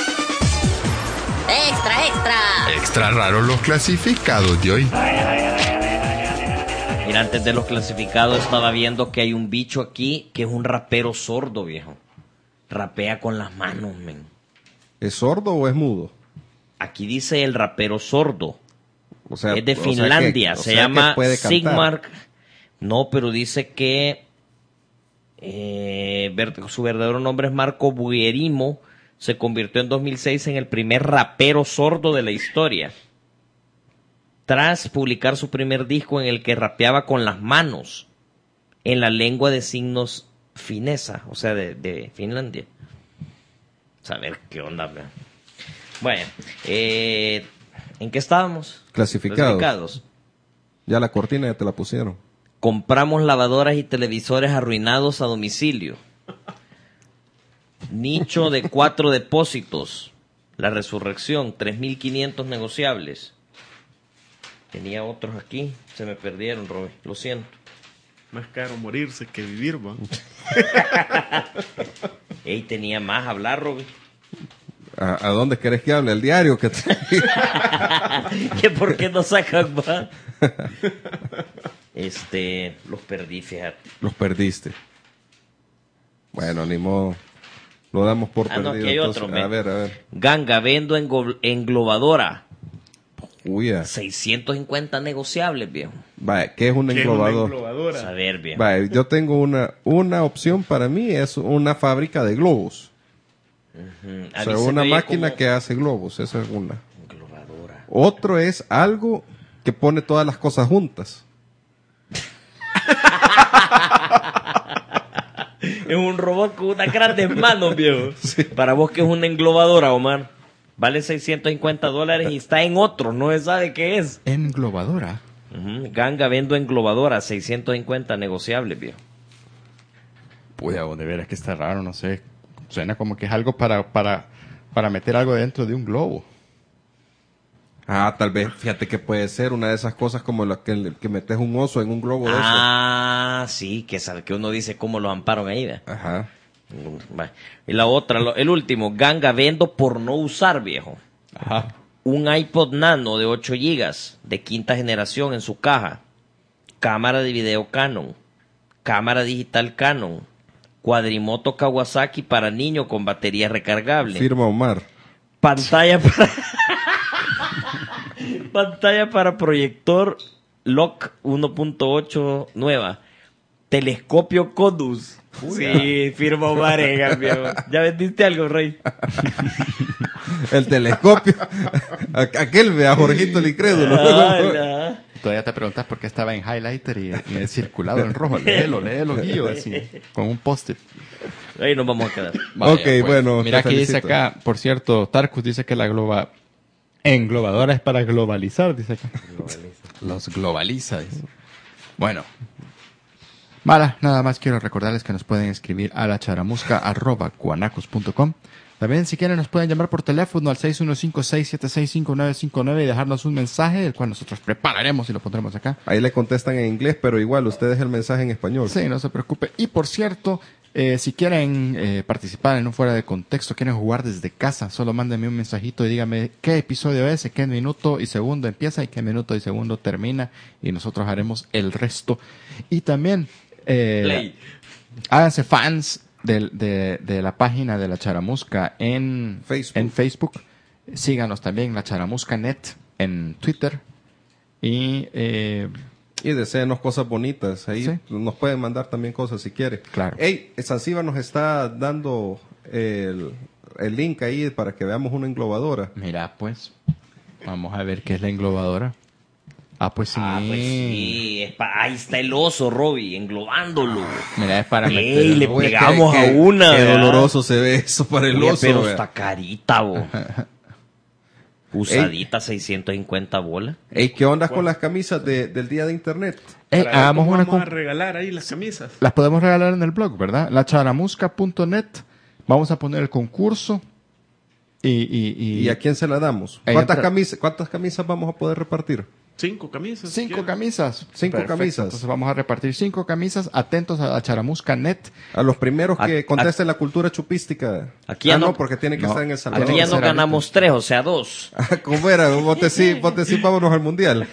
Extra, extra. Extra raro los clasificados de hoy. Mira, antes de los clasificados estaba viendo que hay un bicho aquí que es un rapero sordo, viejo. Rapea con las manos, men. ¿Es sordo o es mudo? Aquí dice el rapero sordo. O sea, Es de o sea Finlandia. que- o Se sea que llama puede cantar. Sigmar. No, pero dice que eh, ver- su verdadero nombre es Marco Buerimo. Se convirtió en dos mil seis en el primer rapero sordo de la historia. Tras publicar su primer disco en el que rapeaba con las manos en la lengua de signos finesa, o sea, de, de Finlandia. Saber qué onda, man. Bueno, eh, ¿en qué estábamos? Clasificados. Clasificados. Ya la cortina ya te la pusieron. Compramos lavadoras y televisores arruinados a domicilio. Nicho de cuatro depósitos. La resurrección, tres mil quinientos negociables. Tenía otros aquí, se me perdieron, Robert, lo siento. Más caro morirse que vivir, va. Ey, tenía más a hablar, Robert. ¿A, a dónde querés que hable? ¿El diario? Que te- ¿Que por qué no sacan más? Este, los perdí, fíjate. Los perdiste. Bueno, ni modo. Lo damos por Ah, no, perdido. aquí hay entonces. otro, men. A ver, a ver. Ganga, vendo englo- englobadora. Uy, ya. seiscientos cincuenta negociables, viejo. Vaya, ¿qué es un ¿Qué es una englobador? englobadora? Saber, viejo. Vaya, yo tengo una, una opción para mí, es una fábrica de globos. Ujú. O A sea, mí se una me oye máquina como que hace globos, esa es una. englobadora. Otro es algo que pone todas las cosas juntas. Es un robot con unas grandes manos, viejo. Para vos que es una englobadora, Omar. Vale seiscientos cincuenta dólares y está en otro, no se sabe qué es. Englobadora. Ujú. Ganga, vendo englobadora, seiscientos cincuenta negociables, viejo. Puya, de veras que está raro, no sé. Suena como que es algo para, para, para meter algo dentro de un globo. Ah, tal vez, fíjate que puede ser una de esas cosas como la que, que metes un oso en un globo de Ah, sí, que sabe que uno dice cómo lo amparon ahí, ¿ve? eso. Ajá. Va. Y la otra, lo- el último, Ganga, vendo por no usar, viejo. Ajá. Un iPod Nano de ocho gigas de quinta generación en su caja. Cámara de video Canon. Cámara digital Canon. Cuadrimoto Kawasaki para niño con batería recargable. Firma Omar. Pantalla para... Pantalla para proyector Lock uno punto ocho nueva. Telescopio Codus. Sí, firma Omar, eh, viejo. ¿Ya vendiste algo, Rey? El telescopio. A- Aquel ve a Jorgito el incrédulo. Ala. Todavía te preguntas por qué estaba en highlighter y, y en circulado en rojo. Léelo, léelo, Guillo, así, con un post-it. Ahí nos vamos a quedar. Ok, bueno, Mira te que dice felicito. acá, por cierto, Tarkus dice que la globa... englobadora es para globalizar, dice acá. Los globaliza, dice. Bueno. Mala, nada más quiero recordarles que nos pueden escribir a la charamusca arroba guanacos punto com. También, si quieren, nos pueden llamar por teléfono al seis uno cinco, seis siete seis, cinco nueve cinco nueve y dejarnos un mensaje, el cual nosotros prepararemos y lo pondremos acá. Ahí le contestan en inglés, pero igual, ustedes el mensaje en español. Sí, no se preocupe. Y por cierto, eh, si quieren eh, participar en un fuera de contexto, quieren jugar desde casa, solo mándenme un mensajito y díganme qué episodio es, qué minuto y segundo empieza y qué minuto y segundo termina y nosotros haremos el resto. Y también eh, Play. háganse fans del- de, de la página de La Charamusca en Facebook. en Facebook. Síganos también, La Charamusca Net en Twitter. Y eh, Y deseenos cosas bonitas. Ahí Sí. nos pueden mandar también cosas si quiere. Claro. Ey, Sansiva nos está dando el, el link ahí para que veamos una englobadora. mira, pues, vamos a ver qué es la englobadora. Ah, pues sí. Ah, pues sí. Es pa- Ahí está el oso, Robbie, englobándolo. Mira, es para Ey, meter... le Oye, pegamos qué- a qué- una, Qué ¿verdad? doloroso se ve eso para el Oye, oso. pero vea. está carita, bo. Usadita, seiscientos cincuenta bolas. Ey, ¿qué onda con las camisas de, del día de internet? Eh, Para ver hagamos cómo una vamos a con- regalar ahí las camisas. Las podemos regalar en el blog, ¿verdad? la charamusca punto net. Vamos a poner el concurso. Y, y, y, ¿Y a quién se la damos? Ahí ¿Cuántas, entra- camisas, ¿Cuántas camisas vamos a poder repartir? Cinco camisas. si Cinco quieren. camisas. Cinco camisas. Entonces vamos a repartir cinco camisas. Atentos a la charamusca punto net. A los primeros que A- contesten la cultura chupística. Aquí ya ah, no, no- porque tiene que no. estar en El Salvador. Aquí ya Vamos a no hacer ganamos tres, o sea, dos. ¿Cómo era? Vos decís, vos decís, vámonos al mundial.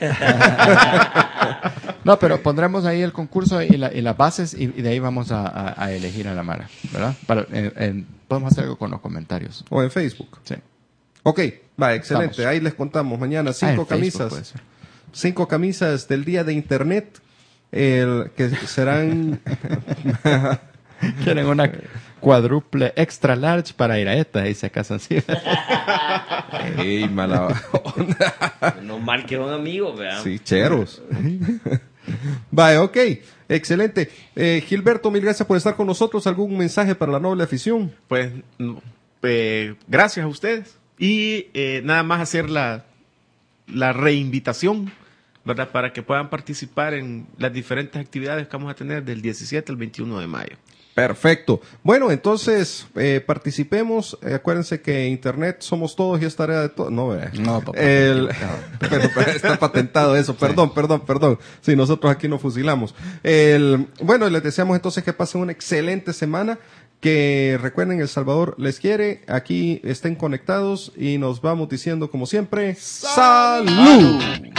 No, pero pondremos ahí el concurso y, la- y las bases y, y de ahí vamos a, a- a elegir a la Mara, ¿verdad? Para, en- en- podemos hacer algo con los comentarios. O en Facebook. Sí. Ok, va, excelente. Estamos. Ahí les contamos mañana Ah, cinco en Facebook camisas. puede ser. Cinco camisas del día de internet. El, que serán. Quieren una cuádruple extra large para ir a esta y se casan así. Ey, mala onda. No mal que son amigos, vean. Sí, cheros. Vale, ok. Excelente. Eh, Gilberto, mil gracias por estar con nosotros. ¿Algún mensaje para la noble afición? Pues no, eh, gracias a ustedes. Y eh, nada más hacer la, la reinvitación, ¿verdad? Para que puedan participar en las diferentes actividades que vamos a tener del diecisiete al veintiuno de mayo. Perfecto. Bueno, entonces eh, participemos. Eh, acuérdense que Internet somos todos y es tarea de todos. No, vea. No, papá, El- equivocado. pero, pero está patentado eso. Perdón, perdón, perdón. Sí, nosotros aquí nos fusilamos. El, bueno, les deseamos entonces que pasen una excelente semana. Que recuerden, El Salvador les quiere. Aquí estén conectados y nos vamos diciendo como siempre. ¡Salud!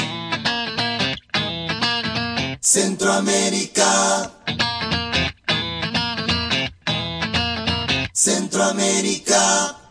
Centroamérica. Centroamérica.